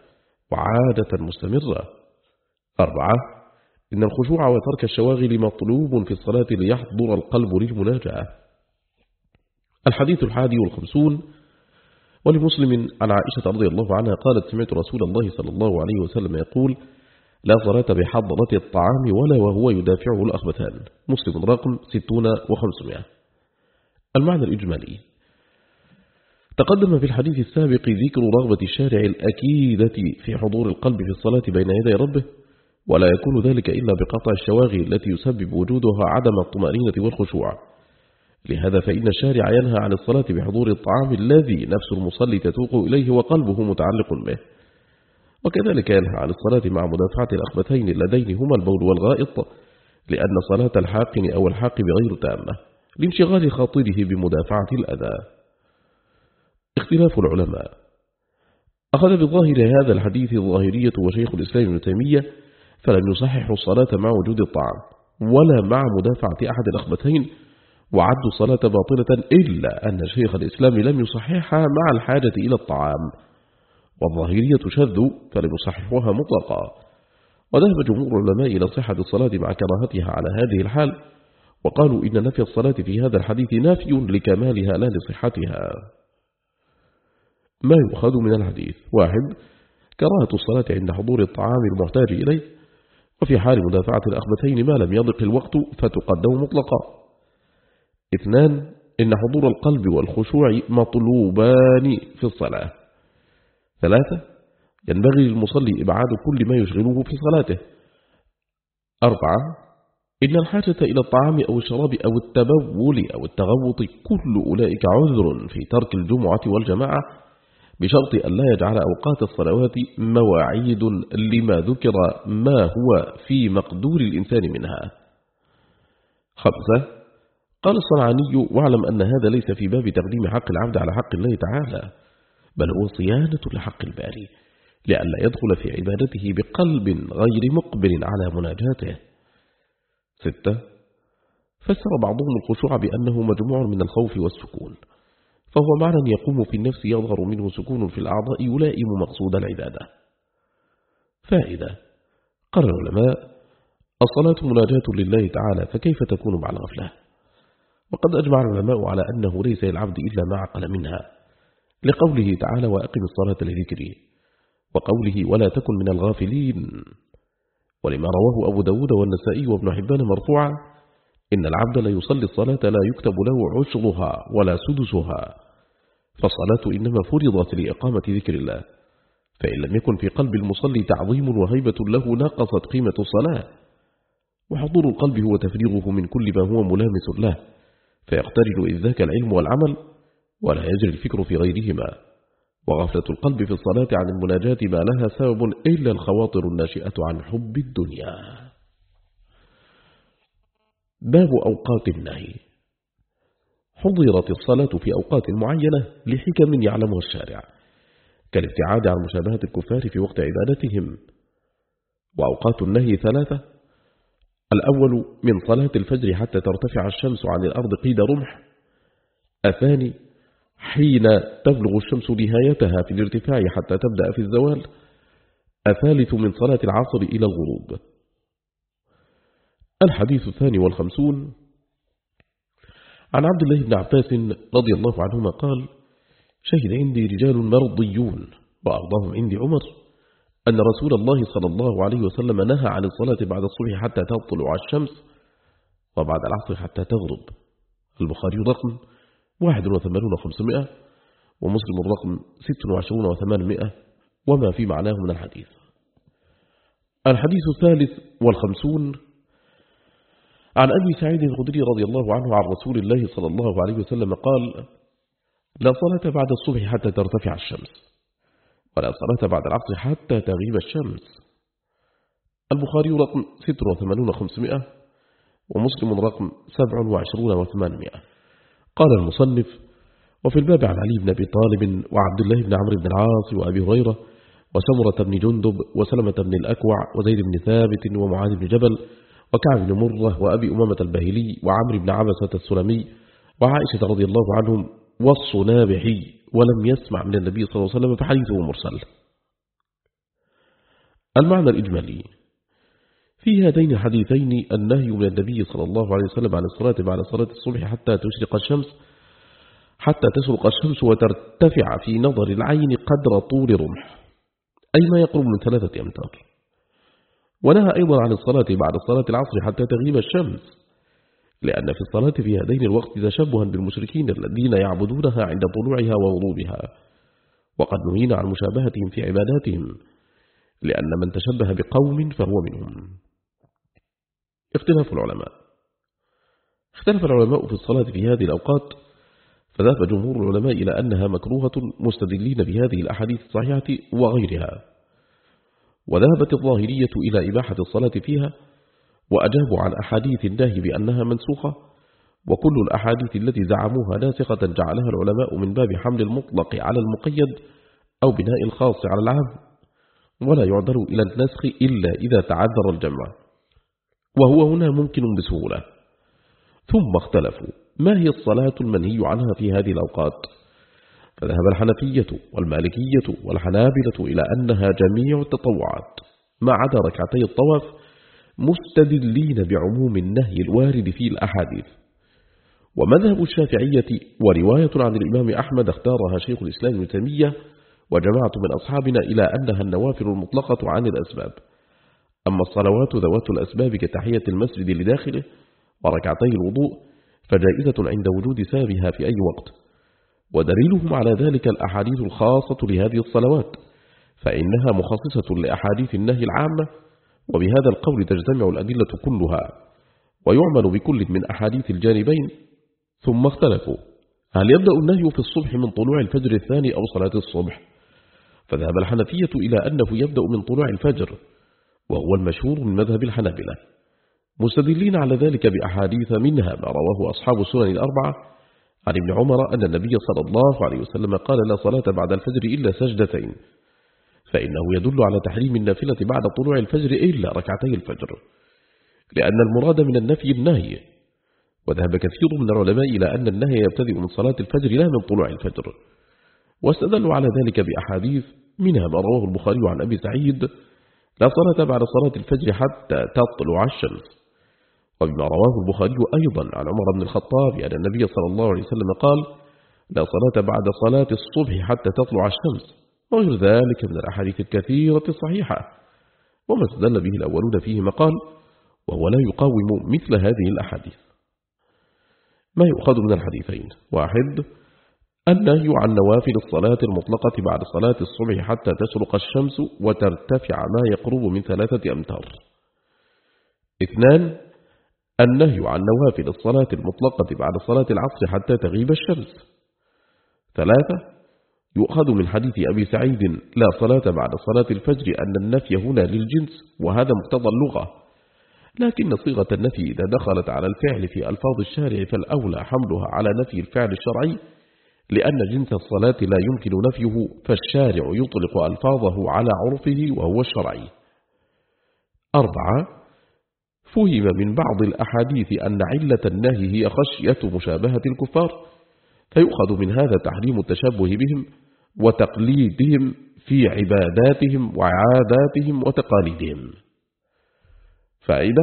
[SPEAKER 1] وعادة مستمرة. أربعة، إن الخشوع وترك الشواغل مطلوب في الصلاة ليحضر القلب للمناجاة. الحديث الحادي والخمسون، ولمسلم عن عائشة رضي الله عنها قالت: سمعت رسول الله صلى الله عليه وسلم يقول: لا صلاة بحضرة الطعام ولا وهو يدافعه الأخبثان. مسلم رقم ستون وخمسمائة. المعنى الإجمالي: تقدم في الحديث السابق ذكر رغبة الشارع الأكيدة في حضور القلب في الصلاة بين يدي ربه، ولا يكون ذلك إلا بقطع الشواغل التي يسبب وجودها عدم الطمأنينة والخشوع. لهذا فإن الشارع ينهى عن الصلاة بحضور الطعام الذي نفس المصلي تتوق إليه وقلبه متعلق به، وكذلك ينهى عن الصلاة مع مدافعة الأخبثين اللذين هما البول والغائط، لأن صلاة الحاقن أو الحاقب غير تامة لانشغال خاطره بمدافعة الأذى. اختلاف العلماء: أخذ بظاهر هذا الحديث الظاهرية وشيخ الإسلام ابن تيمية، فلم يصححوا الصلاة مع وجود الطعام ولا مع مدافعة أحد الأخبثين، وعدوا الصلاة باطلة، إلا أن شيخ الإسلام لم يصححها مع الحاجة إلى الطعام. والظاهرية شذوا فلم يصححوها مطلقا. وذهب جمهور العلماء إلى صحة الصلاة مع كراهتها على هذه الحال، وقالوا إن نفي الصلاة في هذا الحديث نافي لكمالها لا لصحتها. ما يؤخذ من الحديث: واحد، كراهة الصلاة عند حضور الطعام المحتاج إليه، وفي حال مدافعة الأخبثين ما لم يضق الوقت فتقدم مطلقا. اثنان، إن حضور القلب والخشوع مطلوبان في الصلاة. ثلاثة، ينبغي للمصلي إبعاد كل ما يشغله في صلاته. أربعة، إن الحاجة إلى الطعام أو الشراب أو التبول أو التغوط كل أولئك عذر في ترك الجمعة والجماعة، بشرط أن لا يجعل أوقات الصلوات مواعيد لما ذكر ما هو في مقدور الإنسان منها. خمسة، قال الصنعاني: واعلم أن هذا ليس في باب تقديم حق العبد على حق الله تعالى، بل هو صيانة لحق الباري، لئلا يدخل في عبادته بقلب غير مقبل على مناجاته. ستة، فسر بعضهم الخشوع بأنه مجموع من الخوف والسكون، فهو معنى يقوم في النفس يظهر منه سكون في الأعضاء يلائم مقصود العبادة. فائدة: قال العلماء: الصلاة مناجاة لله تعالى، فكيف تكون مع الغفلة؟ وقد أجمع العلماء على أنه ليس للعبد إلا ما عقل منها، لقوله تعالى: وأقم الصلاة لذكري، وقوله: ولا تكن من الغافلين، ولما رواه أبو داود والنسائي وابن حبان مرفوعا: إن العبد لا يصلي الصلاة لا يكتب له عشرها ولا سدسها، فالصلاة إنما فرضت لإقامة ذكر الله، فإن لم يكن في قلب المصلي تعظيم وهيبة له نقصت قيمة الصلاة. وحضور القلب هو تفريغه من كل ما هو ملامس له، فيقترن إذ ذاك العلم والعمل، ولا يجري الفكر في غيرهما. وغفلة القلب في الصلاة عن المناجاة ما لها سبب إلا الخواطر الناشئة عن حب الدنيا. باب أوقات النهي. حضرت الصلاة في أوقات معينة لحكم يعلمها الشارع، كالابتعاد عن مشابهة الكفار في وقت عبادتهم. وأوقات النهي ثلاثة: الأول من صلاة الفجر حتى ترتفع الشمس عن الأرض قيد رمح. الثاني حين تبلغ الشمس نهايتها في الارتفاع حتى تبدأ في الزوال. الثالث من صلاة العصر إلى الغروب. الحديث الثاني والخمسون، عن عبد الله بن عباس رضي الله عنهما قال: شهد عندي رجال مرضيون وأرضاهم عندي عمر أن رسول الله صلى الله عليه وسلم نهى عن الصلاة بعد الصبح حتى تطلع الشمس، وبعد العصر حتى تغرب. البخاري رقم واحد وثمانون وخمسمائة، ومسلم الرقم ست وعشرون وثمانمائة، وما في معناه من الحديث. الحديث الثالث والخمسون، عن أبي سعيد الخدري رضي الله عنه عن رسول الله صلى الله عليه وسلم قال: لا صلاة بعد الصبح حتى ترتفع الشمس، ولا صلاة بعد العصر حتى تغيب الشمس. البخاري رقم ست وثمانون وخمسمائة، ومسلم رقم سبع وعشرون وثمانمائة. قال المصنف: وفي الباب عن علي بن أبي طالب وعبد الله بن عمرو بن العاص وأبي هريرة وسمرة بن جندب وسلمة بن الأكوع وزيد بن ثابت ومعاذ بن جبل وكعب بن مرة وأبي أمامة الباهلي وعمرو بن عبسة السلمي وعائشة رضي الله عنهم والصنابحي، ولم يسمع من النبي صلى الله عليه وسلم فحديثه مرسل. المعنى الإجمالي في هذين الحديثين النهي من النبي صلى الله عليه وسلم عن الصلاة بعد صلاة الصبح حتى تشرق الشمس حتى تشرق الشمس وترتفع في نظر العين قدر طول رمح، أي ما يقرب من ثلاثة أمتار. ونهى أيضا عن الصلاة بعد صلاة العصر حتى تغيب الشمس، لأن في الصلاة في هذين الوقت تشبها بالمشركين الذين يعبدونها عند طلوعها وغروبها، وقد نهينا عن مشابهتهم في عباداتهم، لأن من تشبه بقوم فهو منهم. اختلاف العلماء. اختلف العلماء في الصلاة في هذه الأوقات، فذهب جمهور العلماء إلى أنها مكروهة مستدلين بهذه الأحاديث الصحيحة وغيرها، وذهبت الظاهرية إلى إباحة الصلاة فيها، وأجابوا عن أحاديث النهي بأنها منسوخة، وكل الأحاديث التي زعموها ناسخة جعلها العلماء من باب حمل المطلق على المقيد أو بناء الخاص على العام، ولا يعذر إلى النسخ إلا إذا تعذر الجمع، وهو هنا ممكن بسهولة. ثم اختلفوا ما هي الصلاة المنهي عنها في هذه الأوقات، فذهب الحنفية والمالكية والحنابلة إلى أنها جميع التطوعات ما عدا ركعتي الطواف، مستدلين بعموم النهي الوارد في الأحاديث. ومذهب الشافعية ورواية عن الإمام أحمد اختارها شيخ الإسلام ابن تيمية وجماعة من أصحابنا إلى أنها النوافل المطلقة عن الأسباب. أما الصلوات ذوات الأسباب كتحية المسجد لداخله وركعتي الوضوء فجائزة عند وجود سببها في أي وقت، ودليلهم على ذلك الأحاديث الخاصة لهذه الصلوات، فإنها مخصصة لأحاديث النهي العامة، وبهذا القول تجتمع الأدلة كلها ويعمل بكل من أحاديث الجانبين. ثم اختلفوا هل يبدأ النهي في الصبح من طلوع الفجر الثاني أو صلاة الصبح، فذهب الحنفية إلى أنه يبدأ من طلوع الفجر، وهو المشهور من مذهب الحنابلة، مستدلين على ذلك بأحاديث منها ما رواه أصحاب السنن الأربعة عن ابن عمر أن النبي صلى الله عليه وسلم قال لا صلاة بعد الفجر إلا سجدتين، فإنه يدل على تحريم النافلة بعد طلوع الفجر إلا ركعتي الفجر، لأن المراد من النفي النهي. وذهب كثير من العلماء إلى أن النهي يبتدئ من صلاة الفجر لا من طلوع الفجر، واستدلوا على ذلك بأحاديث منها ما رواه البخاري عن أبي سعيد لا صلاة بعد صلاة الفجر حتى تطلع الشمس، وبما رواه البخاري أيضا عن عمر بن الخطاب أن النبي صلى الله عليه وسلم قال لا صلاة بعد صلاة الصبح حتى تطلع الشمس، وغير ذلك من الأحاديث الكثيرة الصحيحة، وما استدل به الأولون فيه مقال، وهو لا يقاوم مثل هذه الأحاديث. ما يؤخذ من الحديثين: واحد، النهي عن نوافل الصلاة المطلقة بعد صلاة الصبح حتى تشرق الشمس وترتفع ما يقرب من ثلاثة أمتار. اثنان، النهي عن نوافل الصلاة المطلقة بعد صلاة العصر حتى تغيب الشمس. ثلاثة، يؤخذ من حديث أبي سعيد لا صلاة بعد صلاة الفجر أن النفي هنا للجنس، وهذا مقتضى اللغة، لكن صيغة النفي إذا دخلت على الفعل في ألفاظ الشارع فالأولى حملها على نفي الفعل الشرعي، لأن جنس الصلاة لا يمكن نفيه، فالشارع يطلق ألفاظه على عرفه وهو الشرعي. أربعة، فهم من بعض الأحاديث أن علة النهي هي خشية مشابهة الكفار، فيؤخذ من هذا تحريم التشبه بهم وتقليدهم في عباداتهم وعاداتهم وتقاليدهم. فائدة: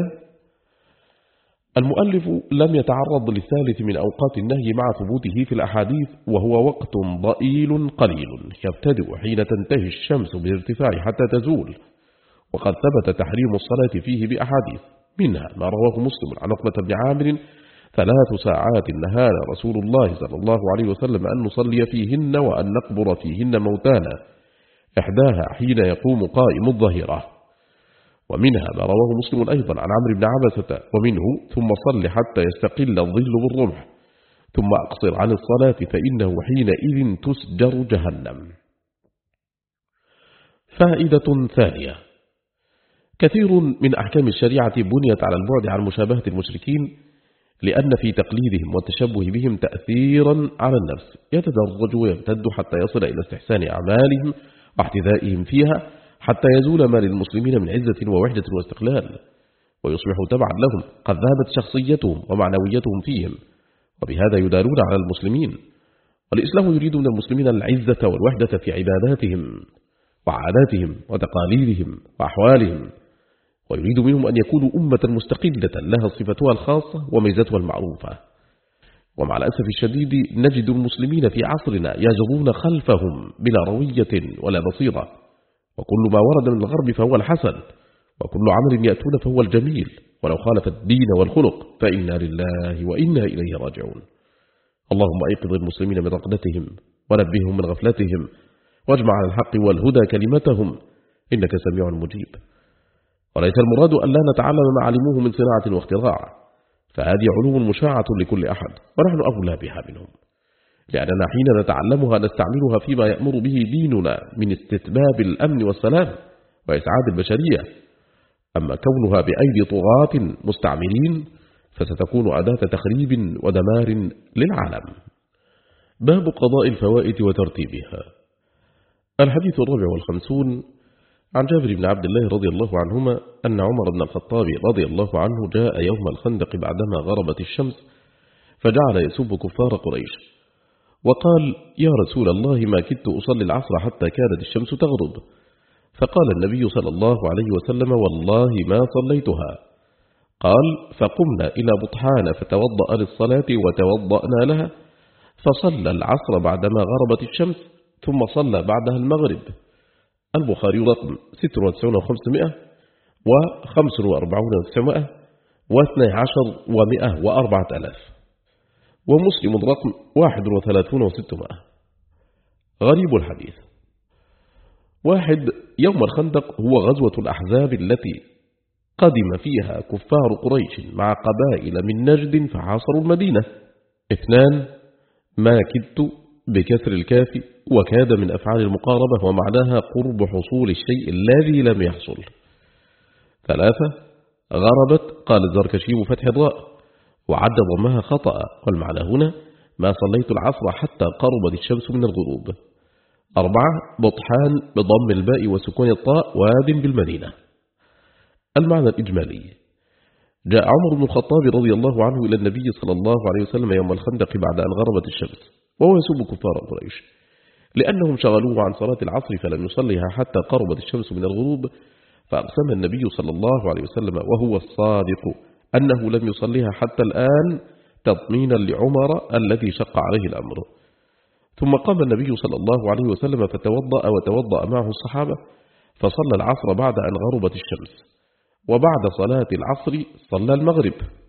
[SPEAKER 1] المؤلف لم يتعرض للثالث من أوقات النهي مع ثبوته في الأحاديث، وهو وقت ضئيل قليل يبتدئ حين تنتهي الشمس بالارتفاع حتى تزول، وقد ثبت تحريم الصلاة فيه بأحاديث، منها ما رواه مسلم عن عقبة بن عامر ثلاث ساعات نهانا رسول الله صلى الله عليه وسلم أن نصلي فيهن وأن نقبر فيهن موتانا، إحداها حين يقوم قائم الظهيرة. ومنها ما رواه مسلم أيضا عن عمرو بن عبسة، ومنه ثم صل حتى يستقل الظل بالرمح، ثم أقصر عن الصلاة فإنه حينئذ تسجر جهنم. فائدة ثانية: كثير من أحكام الشريعة بنيت على البعد عن مشابهة المشركين، لأن في تقليدهم والتشبه بهم تأثيرا على النفس يتدرج ويمتد حتى يصل إلى استحسان أعمالهم واحتذائهم فيها، حتى يزول ما للمسلمين من عزة ووحدة واستقلال، ويصبح تبعا لهم قد ذهبت شخصيتهم ومعنويتهم فيهم، وبهذا يدارون على المسلمين. والإسلام يريد من المسلمين العزة والوحدة في عباداتهم، وعاداتهم وتقاليدهم وأحوالهم، ويريد منهم أن يكونوا أمة مستقلة لها صفتها الخاصة وميزتها المعروفة. ومع الأسف الشديد نجد المسلمين في عصرنا يجرون خلفهم بلا روية ولا بصيرة، وكل ما ورد من الغرب فهو الحسن، وكل عمل يأتون فهو الجميل، ولو خالف الدين والخلق فإنا لله وإنا إليه راجعون. اللهم أيقظ المسلمين من رقدتهم ونبههم من غفلتهم، واجمع على الحق والهدى كلمتهم، إنك سميع مجيب. وليس المراد أن لا نتعلم ما علموه من صناعة واختراع، فهذه علوم مشاعة لكل أحد ونحن أولى بها منهم، لأننا حين نتعلمها نستعملها فيما يأمر به ديننا من استتباب الأمن والسلام وإسعاد البشرية. أما كونها بأيدي طغاة مستعملين فستكون أداة تخريب ودمار للعالم. باب قضاء الفوائد وترتيبها. الحديث الرابع والخمسون عن جابر بن عبد الله رضي الله عنهما أن عمر بن الخطاب رضي الله عنه جاء يوم الخندق بعدما غربت الشمس، فجعل يسب كفار قريش، وقال: يا رسول الله، ما كدت أصلي العصر حتى كادت الشمس تغرب. فقال النبي صلى الله عليه وسلم: والله ما صليتها. قال: فقمنا إلى بطحان فتوضأ للصلاة وتوضأنا لها، فصلى العصر بعدما غربت الشمس، ثم صلى بعدها المغرب. البخاري رقم ستة وتسعين وخمسمائة وخمس وأربعون وتسعمائة واثني عشر ومائة وأربعة ألاف، ومسلم رقم واحد وثلاثون وستمائة. غريب الحديث. واحد، يوم الخندق هو غزوة الأحزاب التي قدم فيها كفار قريش مع قبائل من نجد فحاصروا المدينة. اثنان، ما كدت بكسر الكاف، وكاد من أفعال المقاربة ومعناها قرب حصول الشيء الذي لم يحصل. ثلاثة، غربت قال الزركشي بفتح الراء، وعد ضمها خطأ، والمعنى هنا ما صليت العصر حتى قربت الشمس من الغروب. أربعة، بطحان بضم الباء وسكون الطاء، واد بالمدينة. المعنى الإجمالي: جاء عمر بن الخطاب رضي الله عنه إلى النبي صلى الله عليه وسلم يوم الخندق بعد أن غربت الشمس، وهو يسب كفار قريش لأنهم شغلوه عن صلاة العصر فلم يصليها حتى قربت الشمس من الغروب، فأقسم النبي صلى الله عليه وسلم وهو الصادق أنه لم يصليها حتى الآن تضمينا لعمر الذي شق عليه الأمر. ثم قام النبي صلى الله عليه وسلم فتوضأ وتوضأ معه الصحابة، فصلى العصر بعد أن غربت الشمس، وبعد صلاة العصر صلى المغرب.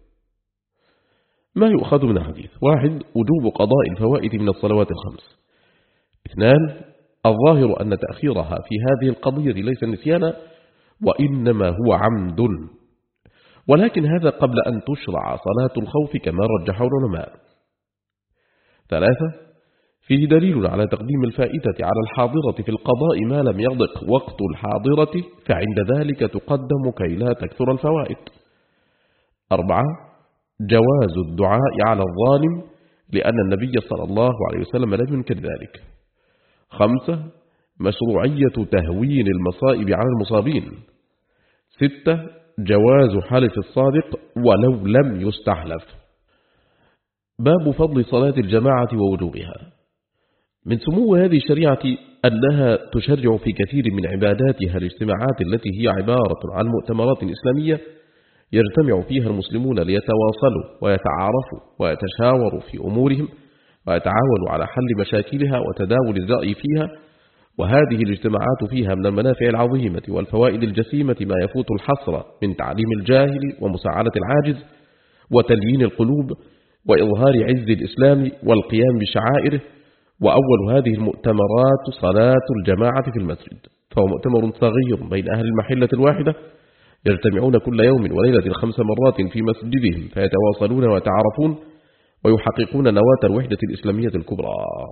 [SPEAKER 1] ما يؤخذ من الحديث: واحد، وجوب قضاء الفوائد من الصلوات الخمس. اثنان، الظاهر أن تأخيرها في هذه القضية ليس نسيانا، وإنما هو عمد، ولكن هذا قبل أن تشرع صلاة الخوف كما رجحه العلماء. ثلاثة، فيه دليل على تقديم الفائتة على الحاضرة في القضاء ما لم يضق وقت الحاضرة، فعند ذلك تقدم كي لا تكثر الفوائد. أربعة، جواز الدعاء على الظالم لأن النبي صلى الله عليه وسلم لم ينكر ذلك. خمسة، مشروعية تهوين المصائب على المصابين. ستة، جواز حلف الصادق ولو لم يستحلف. باب فضل صلاة الجماعة ووجوبها. من سمو هذه الشريعة أنها تشرع في كثير من عباداتها الاجتماعات التي هي عبارة عن مؤتمرات إسلامية يجتمع فيها المسلمون ليتواصلوا ويتعارفوا ويتشاوروا في أمورهم ويتعاونوا على حل مشاكلها وتداول الرأي فيها، وهذه الاجتماعات فيها من المنافع العظيمة والفوائد الجسيمة ما يفوت الحصر من تعليم الجاهل ومساعدة العاجز وتليين القلوب وإظهار عز الإسلام والقيام بشعائره. وأول هذه المؤتمرات صلاة الجماعة في المسجد، فهو مؤتمر صغير بين أهل المحلة الواحدة يجتمعون كل يوم وليلة خمس مرات في مسجدهم فيتواصلون ويتعارفون ويحققون نواة الوحدة الإسلامية الكبرى.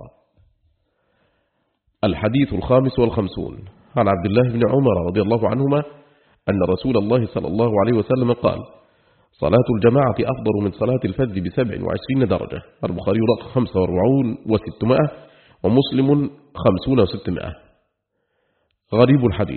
[SPEAKER 1] الحديث الخامس والخمسون عن عبد الله بن عمر رضي الله عنهما أن رسول الله صلى الله عليه وسلم قال: صلاة الجماعة أفضل من صلاة الفذ بسبع وعشرين درجة. البخاري رقم خمسة وأربعون وستمائة ومسلم خمسون وستمائة. غريب الحديث.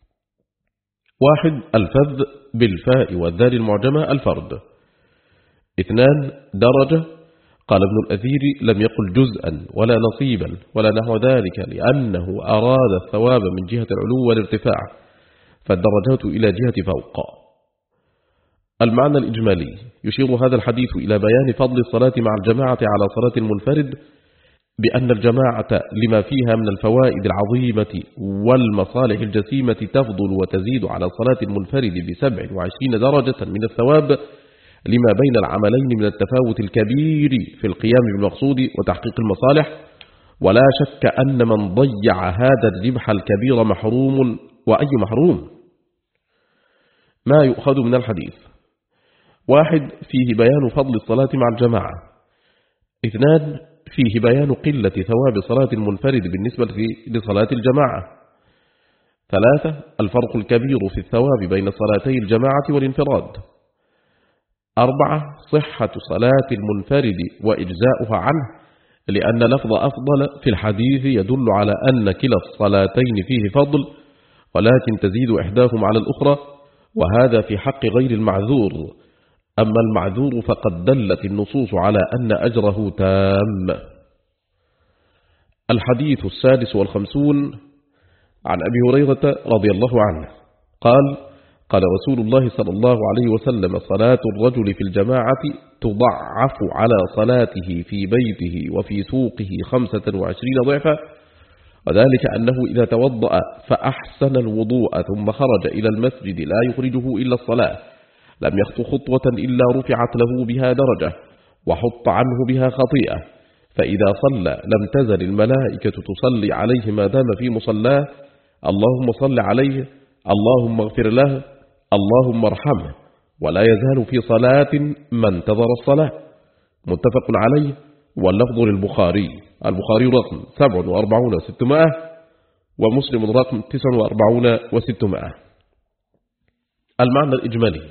[SPEAKER 1] واحد، الفذ بالفاء والذال المعجمة الفرد. اثنان، درجة قال ابن الأثير لم يقل جزءا ولا نصيبا ولا نحو ذلك، لأنه أراد الثواب من جهة العلو والارتفاع، فالدرجات إلى جهة فوق. المعنى الإجمالي: يشير هذا الحديث إلى بيان فضل الصلاة مع الجماعة على صلاة المنفرد، بأن الجماعة لما فيها من الفوائد العظيمة والمصالح الجسيمة تفضل وتزيد على صلاة المنفرد بسبع وعشرين درجة من الثواب، لما بين العملين من التفاوت الكبير في القيام بالمقصود وتحقيق المصالح. ولا شك أن من ضيع هذا الربح الكبير محروم، وأي محروم. ما يؤخذ من الحديث: واحد، فيه بيان فضل الصلاة مع الجماعة. اثنان، فيه بيان قلة ثواب صلاة المنفرد بالنسبة لصلاة الجماعة. ثلاثة، الفرق الكبير في الثواب بين صلاتي الجماعة والانفراد. أربعة، صحة صلاة المنفرد وإجزاؤها عنه، لأن لفظ أفضل في الحديث يدل على أن كلا الصلاتين فيه فضل، ولكن تزيد إحداهما على الأخرى، وهذا في حق غير المعذور. أما المعذور فقد دلت النصوص على أن أجره تام. الحديث السادس والخمسون عن أبي هريرة رضي الله عنه قال: قال رسول الله صلى الله عليه وسلم: صلاة الرجل في الجماعة تضعف على صلاته في بيته وفي سوقه خمسة وعشرين ضعفا، وذلك أنه إذا توضأ فأحسن الوضوء ثم خرج إلى المسجد لا يخرجه إلا الصلاة، لم يخط خطوة إلا رفعت له بها درجة وحط عنه بها خطيئة، فإذا صلى لم تزل الملائكة تصلي عليه ما دام في مصلاه: اللهم صل عليه، اللهم اغفر له، اللهم ارحمه، ولا يزال في صلاة ما انتظر الصلاة. متفق عليه، واللفظ للبخاري. البخاري رقم سبع وأربعون وستمائة، ومسلم رقم تسع وأربعون وستمائة. المعنى الإجمالي: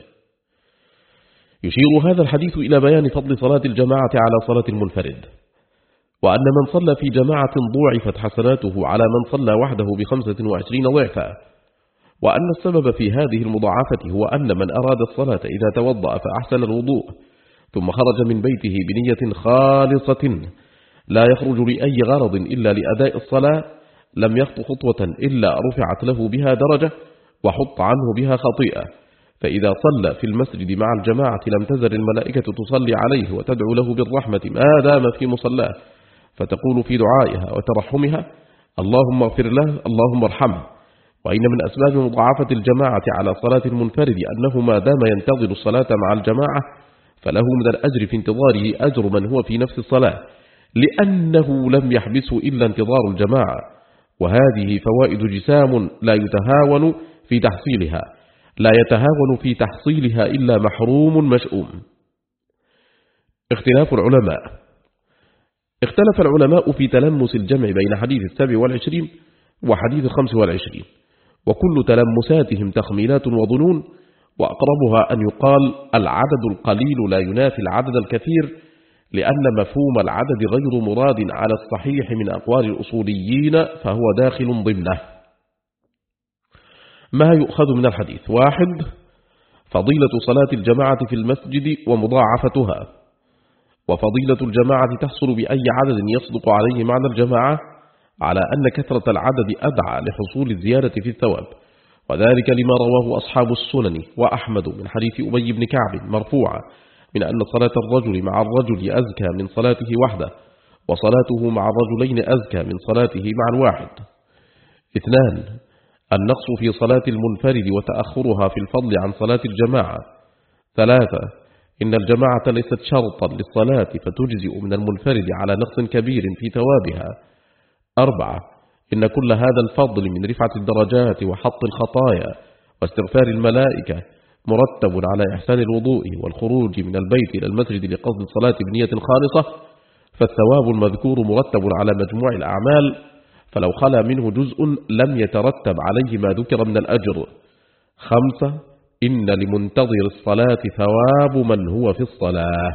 [SPEAKER 1] يشير هذا الحديث إلى بيان فضل صلاة الجماعة على صلاة المنفرد، وأن من صلى في جماعة ضوعفت حسناته على من صلى وحده بخمسة وعشرين ضعفا، وأن السبب في هذه المضاعفة هو أن من أراد الصلاة إذا توضأ فأحسن الوضوء ثم خرج من بيته بنية خالصة لا يخرج لأي غرض إلا لأداء الصلاة، لم يخط خطوة إلا رفعت له بها درجة وحط عنه بها خطيئة، فإذا صلى في المسجد مع الجماعة لم تزل الملائكة تصلي عليه وتدعو له بالرحمة ما دام في مصلاه، فتقول في دعائها وترحمها: اللهم اغفر له، اللهم ارحمه. وإن من أسباب مضاعفة الجماعة على صلاة المنفرد أنه ما دام ينتظر الصلاة مع الجماعة فله من الأجر في انتظاره أجر من هو في نفس الصلاة، لأنه لم يحبسه إلا انتظار الجماعة، وهذه فوائد جسام لا يتهاون في تحصيلها لا يتهاون في تحصيلها إلا محروم مشؤوم. اختلاف العلماء: اختلف العلماء في تلمس الجمع بين حديث السابع والعشرين وحديث الخمس والعشرين، وكل تلمساتهم تخمينات وظنون، وأقربها أن يقال العدد القليل لا ينافي العدد الكثير، لأن مفهوم العدد غير مراد على الصحيح من أقوال الأصوليين فهو داخل ضمنه. ما يؤخذ من الحديث: واحد، فضيلة صلاة الجماعة في المسجد ومضاعفتها، وفضيلة الجماعة تحصل بأي عدد يصدق عليه معنى الجماعة، على أن كثرة العدد أدعى لحصول الزيادة في الثواب، وذلك لما رواه أصحاب السنن وأحمد من حديث أبي بن كعب مرفوعا من أن صلاة الرجل مع الرجل أزكى من صلاته وحده، وصلاته مع الرجلين أزكى من صلاته مع الواحد. اثنان، النقص في صلاة المنفرد وتأخرها في الفضل عن صلاة الجماعة. ثلاثة، إن الجماعة ليست شرطا للصلاة فتجزئ من المنفرد على نقص كبير في ثوابها. أربعة، إن كل هذا الفضل من رفعة الدرجات وحط الخطايا واستغفار الملائكة مرتب على إحسان الوضوء والخروج من البيت إلى المسجد لقصد الصلاة بنية خالصة، فالثواب المذكور مرتب على مجموع الأعمال، فلو خلا منه جزء لم يترتب عليه ما ذكر من الأجر. خمسة، إن لمنتظر الصلاة ثواب من هو في الصلاة.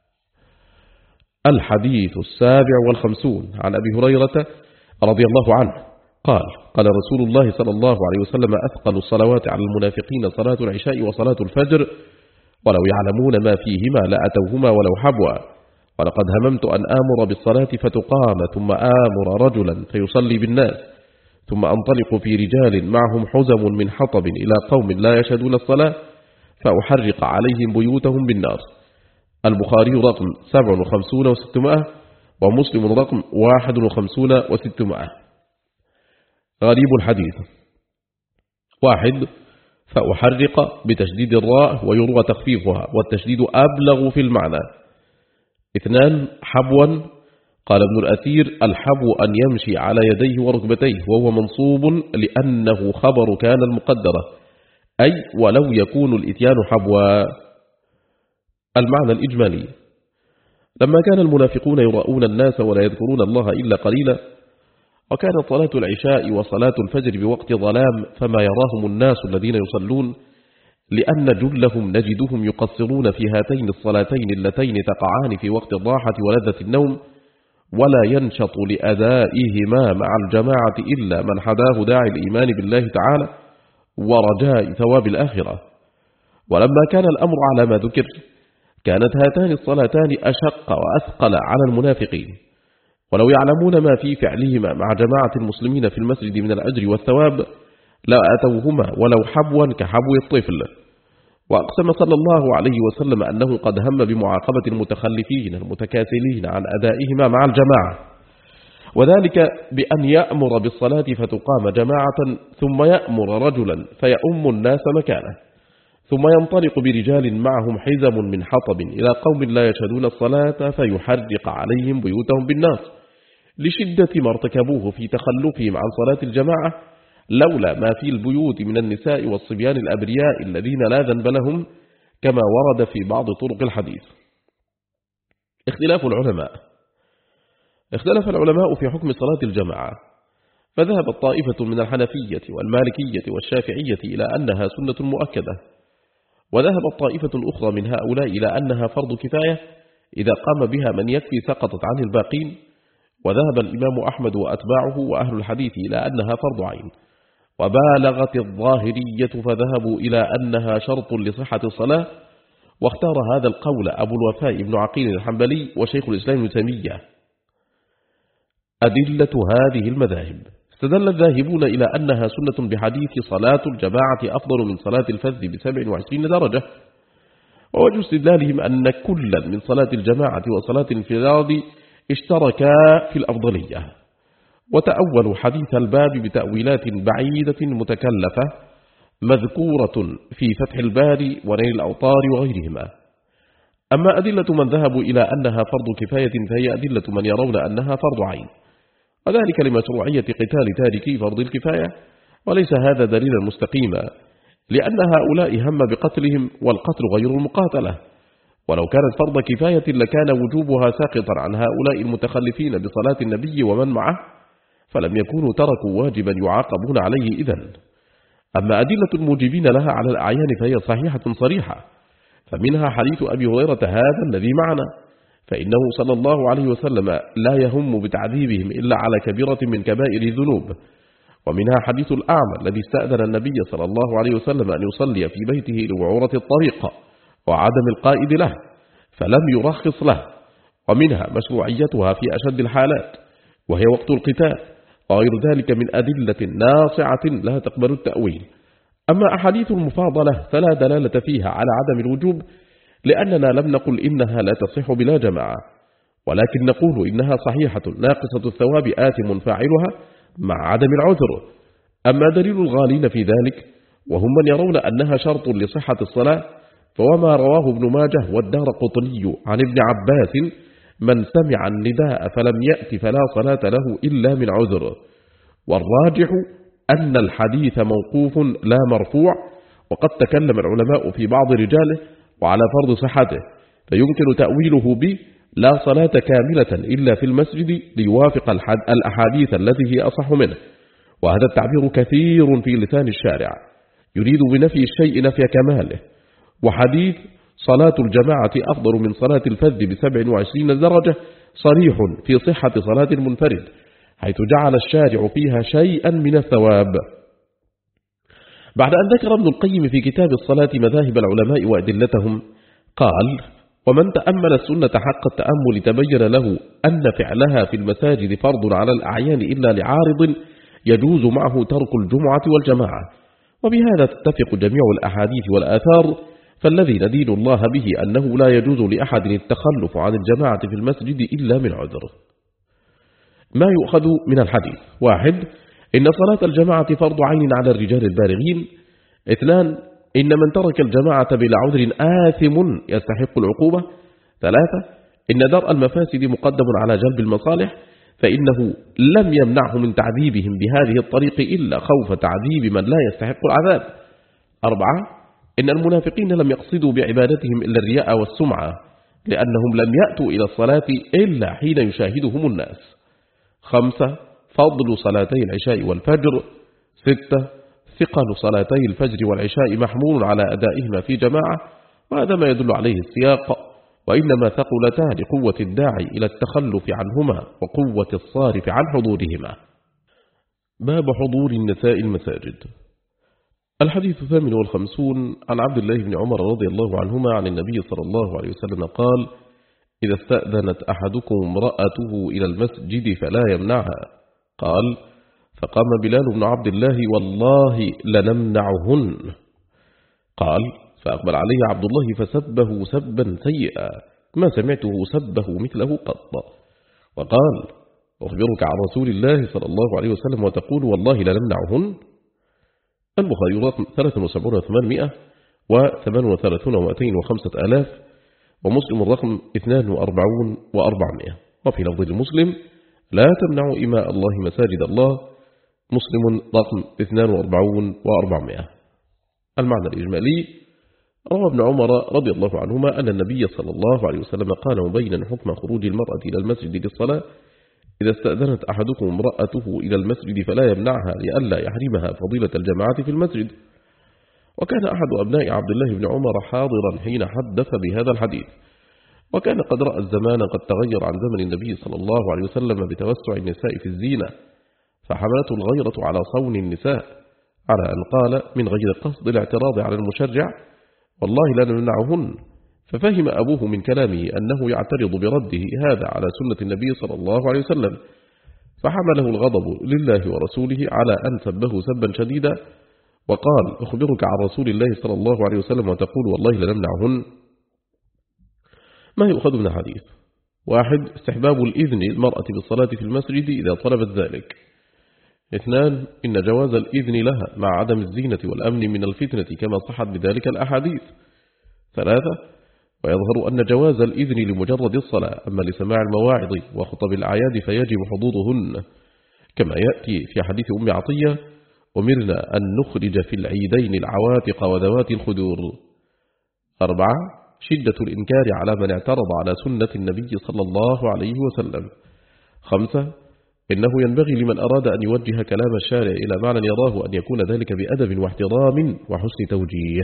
[SPEAKER 1] الحديث السابع والخمسون عن أبي هريرة رضي الله عنه قال: قال رسول الله صلى الله عليه وسلم: أثقل الصلوات على المنافقين صلاة العشاء وصلاة الفجر، ولو يعلمون ما فيهما لأتوهما ولو حبوا، ولقد هممت أن آمر بالصلاة فتقام ثم آمر رجلا فيصلي بالناس ثم أنطلق في رجال معهم حزم من حطب إلى قوم لا يشهدون الصلاة فأحرق عليهم بيوتهم بالنار. البخاري رقم سبع وخمسون وستمائة ومسلم رقم واحد وخمسون وستمائة. غريب الحديث: واحد، فأحرق بتشديد الراء ويروى تخفيفها والتشديد أبلغ في المعنى. اثنان، حبوا، قال ابن الأثير: الحبو أن يمشي على يديه وركبتيه، وهو منصوب لأنه خبر كان المقدرة، أي ولو يكون الإتيان حبوا. المعنى الإجمالي: لما كان المنافقون يرؤون الناس ولا يذكرون الله إلا قليلا، وكانت صلاة العشاء وصلاة الفجر بوقت ظلام فما يراهم الناس الذين يصلون، لأن جلهم نجدهم يقصرون في هاتين الصلاتين اللتين تقعان في وقت الراحة ولذة النوم، ولا ينشط لأدائهما مع الجماعة إلا من حداه داعي الإيمان بالله تعالى ورجاء ثواب الآخرة. ولما كان الأمر على ما ذكر، كانت هاتان الصلاتان أشق وأثقل على المنافقين، ولو يعلمون ما في فعلهما مع جماعة المسلمين في المسجد من الأجر والثواب لا أتوهما ولو حبوا كحبو الطفل. وأقسم صلى الله عليه وسلم أنه قد هم بمعاقبة المتخلفين المتكاسلين عن أدائهما مع الجماعة، وذلك بأن يأمر بالصلاة فتقام جماعة ثم يأمر رجلا فيؤم الناس مكانه، ثم ينطلق برجال معهم حزم من حطب إلى قوم لا يشهدون الصلاة فيحرق عليهم بيوتهم بالنار، لشدة ما ارتكبوه في تخلفهم عن صلاة الجماعة، لولا ما في البيوت من النساء والصبيان الأبرياء الذين لا ذنب لهم، كما ورد في بعض طرق الحديث. اختلاف العلماء. اختلف العلماء في حكم صلاة الجماعة، فذهبت طائفة من الحنفية والمالكية والشافعية إلى أنها سنة مؤكدة، وذهبت طائفة أخرى من هؤلاء إلى أنها فرض كفاية إذا قام بها من يكفي سقطت عن الباقين، وذهب الإمام أحمد وأتباعه وأهل الحديث إلى أنها فرض عين، وبالغت الظاهرية فذهبوا إلى أنها شرط لصحة الصلاة، واختار هذا القول أبو الوفاء بن عقيل الحنبلي وشيخ الإسلام ابن تيمية. أدلة هذه المذاهب: استدل الذاهبون إلى أنها سنة بحديث صلاة الجماعة أفضل من صلاة الفذ بسبع وعشرين درجة، ووجه استدلالهم أن كلا من صلاة الجماعة وصلاة الانفراد اشتركا في الأفضلية، وتأولوا حديث الباب بتأويلات بعيدة متكلفة مذكورة في فتح الباري ونيل الأوطار وغيرهما. أما أدلة من ذهبوا إلى أنها فرض كفاية فهي أدلة من يرون أنها فرض عين، وذلك لمشروعية قتال تاركي فرض الكفاية، وليس هذا دليلا مستقيما، لأن هؤلاء هم بقتلهم والقتل غير المقاتلة، ولو كانت فرض كفاية لكان وجوبها ساقطا عن هؤلاء المتخلفين بصلاة النبي ومن معه، فلم يكونوا تركوا واجبا يعاقبون عليه إذن. أما أدلة الموجبين لها على الأعيان فهي صحيحة صريحة، فمنها حديث أبي هريرة هذا الذي معنا، فإنه صلى الله عليه وسلم لا يهم بتعذيبهم إلا على كبيرة من كبائر الذنوب. ومنها حديث الأعمى الذي استأذن النبي صلى الله عليه وسلم أن يصلي في بيته لوعورة الطريق وعدم القائد له فلم يرخص له. ومنها مشروعيتها في أشد الحالات وهي وقت القتال، وغير ذلك من أدلة ناصعة لا تقبل التأويل. أما أحاديث المفاضلة فلا دلالة فيها على عدم الوجوب، لأننا لم نقل إنها لا تصح بلا جماعة، ولكن نقول إنها صحيحة ناقصة الثواب آثم فاعلها مع عدم العذر. أما دليل الغالين في ذلك وهم من يرون أنها شرط لصحة الصلاة، فوما رواه ابن ماجه والدار قطني عن ابن عباس: من سمع النداء فلم يأت فلا صلاة له إلا من عذر. والراجح أن الحديث موقوف لا مرفوع، وقد تكلم العلماء في بعض رجاله وعلى فرض صحته، فيمكن تأويله به لا صلاة كاملة إلا في المسجد ليوافق الأحاديث التي هي أصح منه، وهذا التعبير كثير في لسان الشارع يريد بنفي الشيء نفي كماله. وحديث صلاة الجماعة أفضل من صلاة الفذ بسبع وعشرين درجة صريح في صحة صلاة المنفرد، حيث جعل الشارع فيها شيئا من الثواب. بعد أن ذكر ابن القيم في كتاب الصلاة مذاهب العلماء وأدلتهم، قال: ومن تأمل السنة حق التأمل تبين له أن فعلها في المساجد فرض على الأعيان إلا لعارض يجوز معه ترك الجمعة والجماعة، وبهذا تتفق جميع الأحاديث والآثار، فالذي ندين الله به أنه لا يجوز لأحد التخلف عن الجماعة في المسجد إلا من عذر. ما يؤخذ من الحديث: واحد، إن صلاة الجماعة فرض عين على الرجال البالغين. اثنان، إن من ترك الجماعة بلا عذر آثم يستحق العقوبة. ثلاثة، إن درء المفاسد مقدم على جلب المصالح، فإنه لم يمنعه من تعذيبهم بهذه الطريق إلا خوف تعذيب من لا يستحق العذاب. أربعة، إن المنافقين لم يقصدوا بعبادتهم إلا الرياء والسمعة، لأنهم لم يأتوا إلى الصلاة إلا حين يشاهدهم الناس. خمسة، فضل صلاتي العشاء والفجر. ستة، ثقل صلاتي الفجر والعشاء محمول على أدائهما في جماعة، وهذا ما يدل عليه السياق، وإنما ثقلتا لقوة الداعي إلى التخلف عنهما وقوة الصارف عن حضورهما. باب حضور النساء المساجد. الحديث الثامن والخمسون عن عبد الله بن عمر رضي الله عنهما عن النبي صلى الله عليه وسلم قال: إذا استأذنت أحدكم امرأته إلى المسجد فلا يمنعها. قال: فقام بلال بن عبد الله: والله لنمنعهن. قال: فأقبل عليه عبد الله فسبه سبا سيئا ما سمعته سبه مثله قط، وقال: أخبرك عن رسول الله صلى الله عليه وسلم وتقول والله لنمنعهن. البخاري رقم ثلاثة وسبعين وثمانمائة وثمان وثلاثين ومائتين وخمسة آلاف، ومسلم رقم اثنان وأربعون وأربعمائة. وفي لفظ المسلم: لا تمنعوا إماء الله مساجد الله. مسلم رقم اثنان وأربعون وأربعمائة. المعنى الإجمالي: روى ابن عمر رضي الله عنهما أن النبي صلى الله عليه وسلم قال مبينا حكم خروج المرأة إلى المسجد للصلاة: إذا استأذنت أحدكم امرأته إلى المسجد فلا يمنعها لئلا يحرمها فضيلة الجماعة في المسجد. وكان أحد أبناء عبد الله بن عمر حاضرا حين حدث بهذا الحديث، وكان قد رأى الزمان قد تغير عن زمن النبي صلى الله عليه وسلم بتوسع النساء في الزينة، فحملته الغيرة على صون النساء، على أن قال من غير قصد الاعتراض على المشرع: والله لا نمنعهن. ففهم أبوه من كلامه أنه يعترض برده هذا على سنة النبي صلى الله عليه وسلم، فحمله الغضب لله ورسوله على أن سبه سبا شديدا، وقال: أخبرك عن رسول الله صلى الله عليه وسلم وتقول والله لنمنعهن. ما يؤخذ من الحديث: واحد، استحباب الإذن للمرأة بالصلاة في المسجد إذا طلبت ذلك. اثنان، إن جواز الإذن لها مع عدم الزينة والأمن من الفتنة كما صحت بذلك الأحاديث. ثلاثة، ويظهر أن جواز الإذن لمجرد الصلاة، أما لسماع المواعظ وخطب الأعياد فيجب حضورهن، كما يأتي في حديث أم عطية: أمرنا أن نخرج في العيدين العواتق وذوات الخدور. أربعة، شدة الإنكار على من اعترض على سنة النبي صلى الله عليه وسلم. خمسة، إنه ينبغي لمن أراد أن يوجه كلام الشارع إلى معنى يراه أن يكون ذلك بأدب واحترام وحسن توجيه.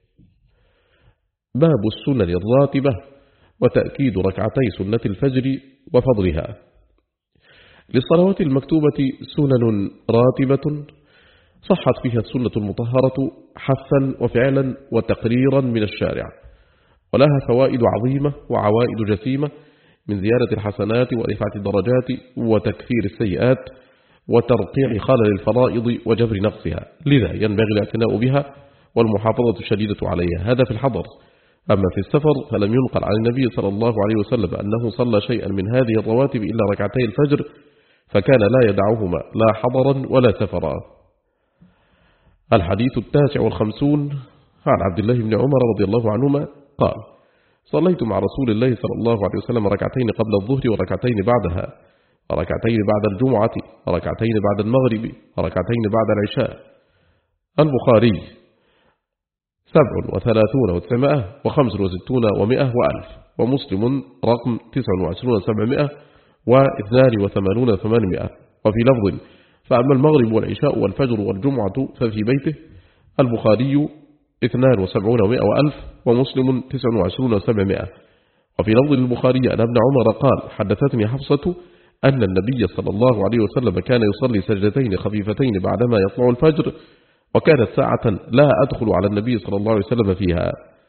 [SPEAKER 1] باب السنن الراتبة وتأكيد ركعتي سنة الفجر وفضلها. للصلوات المكتوبة سنن راتبة صحت فيها السنة المطهرة حثا وفعلا وتقريرا من الشارع، ولها فوائد عظيمة وعوائد جسيمة من زيادة الحسنات ورفعة الدرجات وتكفير السيئات وترقيع خلل الفرائض وجبر نقصها، لذا ينبغي الاعتناء بها والمحافظة الشديدة عليها، هذا في الحضر. أما في السفر فلم ينقل عن النبي صلى الله عليه وسلم أنه صلى شيئا من هذه الرواتب إلا ركعتي الفجر، فكان لا يدعهما لا حضرا ولا سفرا. الحديث التاسع والخمسون عن عبد الله بن عمر رضي الله عنهما قال: صليت مع رسول الله صلى الله عليه وسلم ركعتين قبل الظهر وركعتين بعدها، وركعتين بعد الجمعة، وركعتين بعد المغرب، وركعتين بعد العشاء. البخاري سبع وثلاثون وتسعمائة وخمس وستون ومائة وألف، ومسلم رقم تسع وعشرون سبعمائة واثنان وثمانون ثمانمائة. وفي لفظ: فأما المغرب والعشاء والفجر والجمعة ففي بيته. البخاري اثنان وسبعون ومائة وألف، ومسلم تسع وعشرون سبعمائة. وفي لفظ البخاري أن ابن عمر قال: حدثتني حفصة أن النبي صلى الله عليه وسلم كان يصلي سجدتين خفيفتين بعدما يطلع الفجر، وكانت ساعة لا أدخل على النبي صلى الله عليه وسلم فيها.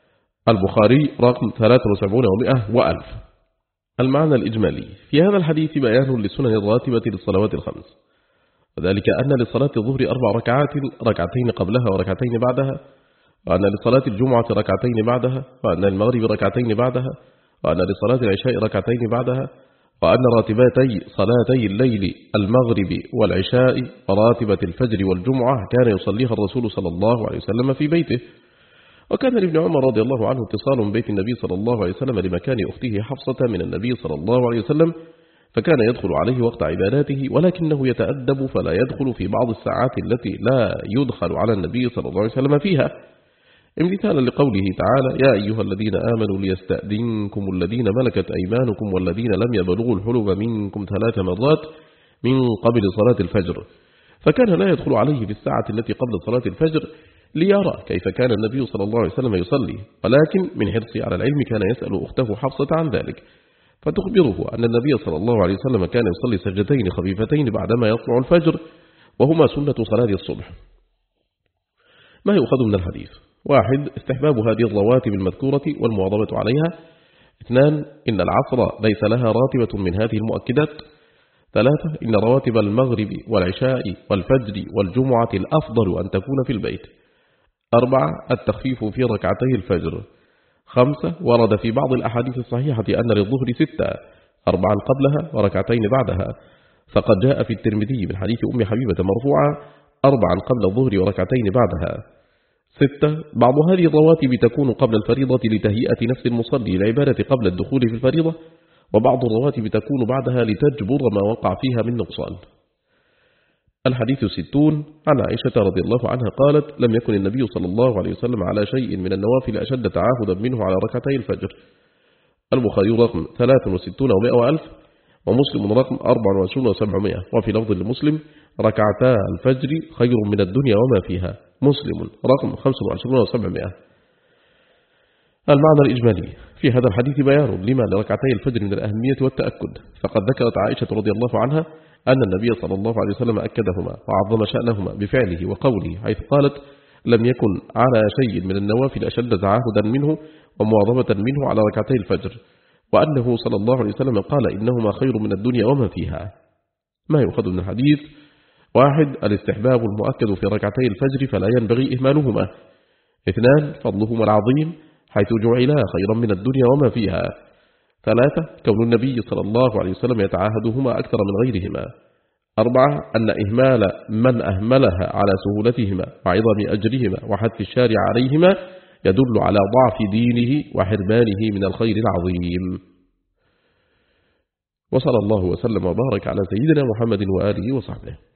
[SPEAKER 1] البخاري رقم ثلاثة وسبعون ومئة وألف. المعنى الإجمالي في هذا الحديث بيان للسنن الراتبة للصلوات الخمس، وذلك أن لصلاة الظهر أربع ركعات، ركعتين قبلها وركعتين بعدها، وأن لصلاة الجمعة ركعتين بعدها، وأن للمغرب ركعتين بعدها، وأن لصلاة العشاء ركعتين بعدها، وأن راتبتي صلاتي الليل المغرب والعشاء وراتبة الفجر والجمعة كان يصليها الرسول صلى الله عليه وسلم في بيته. وكان لابن عمر رضي الله عنه اتصال من بيت النبي صلى الله عليه وسلم لمكان أخته حفصة من النبي صلى الله عليه وسلم، فكان يدخل عليه وقت عباداته، ولكنه يتأدب فلا يدخل في بعض الساعات التي لا يدخل على النبي صلى الله عليه وسلم فيها، امتثالا لقوله تعالى: يا أيها الذين آمنوا ليستأذنكم الذين ملكت أيمانكم والذين لم يبلغوا الحلم منكم ثلاث مرات من قبل صلاة الفجر. فكان لا يدخل عليه في الساعة التي قبل صلاة الفجر ليرى كيف كان النبي صلى الله عليه وسلم يصلي، ولكن من حرصه على العلم كان يسأل أخته حفصة عن ذلك، فتخبره أن النبي صلى الله عليه وسلم كان يصلي سجدتين خفيفتين بعدما يطلع الفجر، وهما سنة صلاة الصبح. ما يؤخذ من الحديث: واحد، استحباب هذه الرواتب المذكورة والمواظبة عليها. اثنان، إن العصر ليس لها راتبة من هذه المؤكدات. ثلاثة، إن رواتب المغرب والعشاء والفجر والجمعة الأفضل أن تكون في البيت. أربعة، التخفيف في ركعتي الفجر. خمسة، ورد في بعض الأحاديث الصحيحة أن للظهر ستة، أربعا قبلها وركعتين بعدها، فقد جاء في الترمذي من حديث أم حبيبة مرفوعة: أربعا قبل الظهر وركعتين بعدها. ستة، بعض هذه الرواتب تكون قبل الفريضة لتهيئة نفس المصلي العبادة قبل الدخول في الفريضة، وبعض الرواتب تكون بعدها لتجبر ما وقع فيها من نقصان. الحديث ستون. عن عائشة رضي الله عنها قالت: لم يكن النبي صلى الله عليه وسلم على شيء من النوافل أشد تعاهدا منه على ركعتي الفجر. البخاري رقم ثلاثة وستون ومئة وألف، ومسلم رقم أربعة وعشرون وسبعمائة. وفي لفظ لمسلم: ركعتا الفجر خير من الدنيا وما فيها. مسلم رقم خمسة وعشرون وسبعمائة. المعنى الإجمالي في هذا الحديث بيان لما لركعتي الفجر من الأهمية والتأكد، فقد ذكرت عائشة رضي الله عنها أن النبي صلى الله عليه وسلم أكدهما وعظم شأنهما بفعله وقوله، حيث قالت: لم يكن على شيء من النوافل أشد تعاهدا منه ومواظبة منه على ركعتي الفجر، وأنه صلى الله عليه وسلم قال: إنهما خير من الدنيا وما فيها. ما يؤخذ من الحديث: واحد، الاستحباب المؤكد في ركعتي الفجر فلا ينبغي إهمالهما. اثنان، فضلهما العظيم حيث جعلا خيرا من الدنيا وما فيها. ثلاثة، كون النبي صلى الله عليه وسلم يتعاهدهما أكثر من غيرهما. أربعة، أن إهمال من أهملها على سهولتهما وعظم أجرهما وحث الشارع عليهما يدل على ضعف دينه وحرمانه من الخير العظيم. وصلى الله وسلم وبارك على سيدنا محمد وآله وصحبه.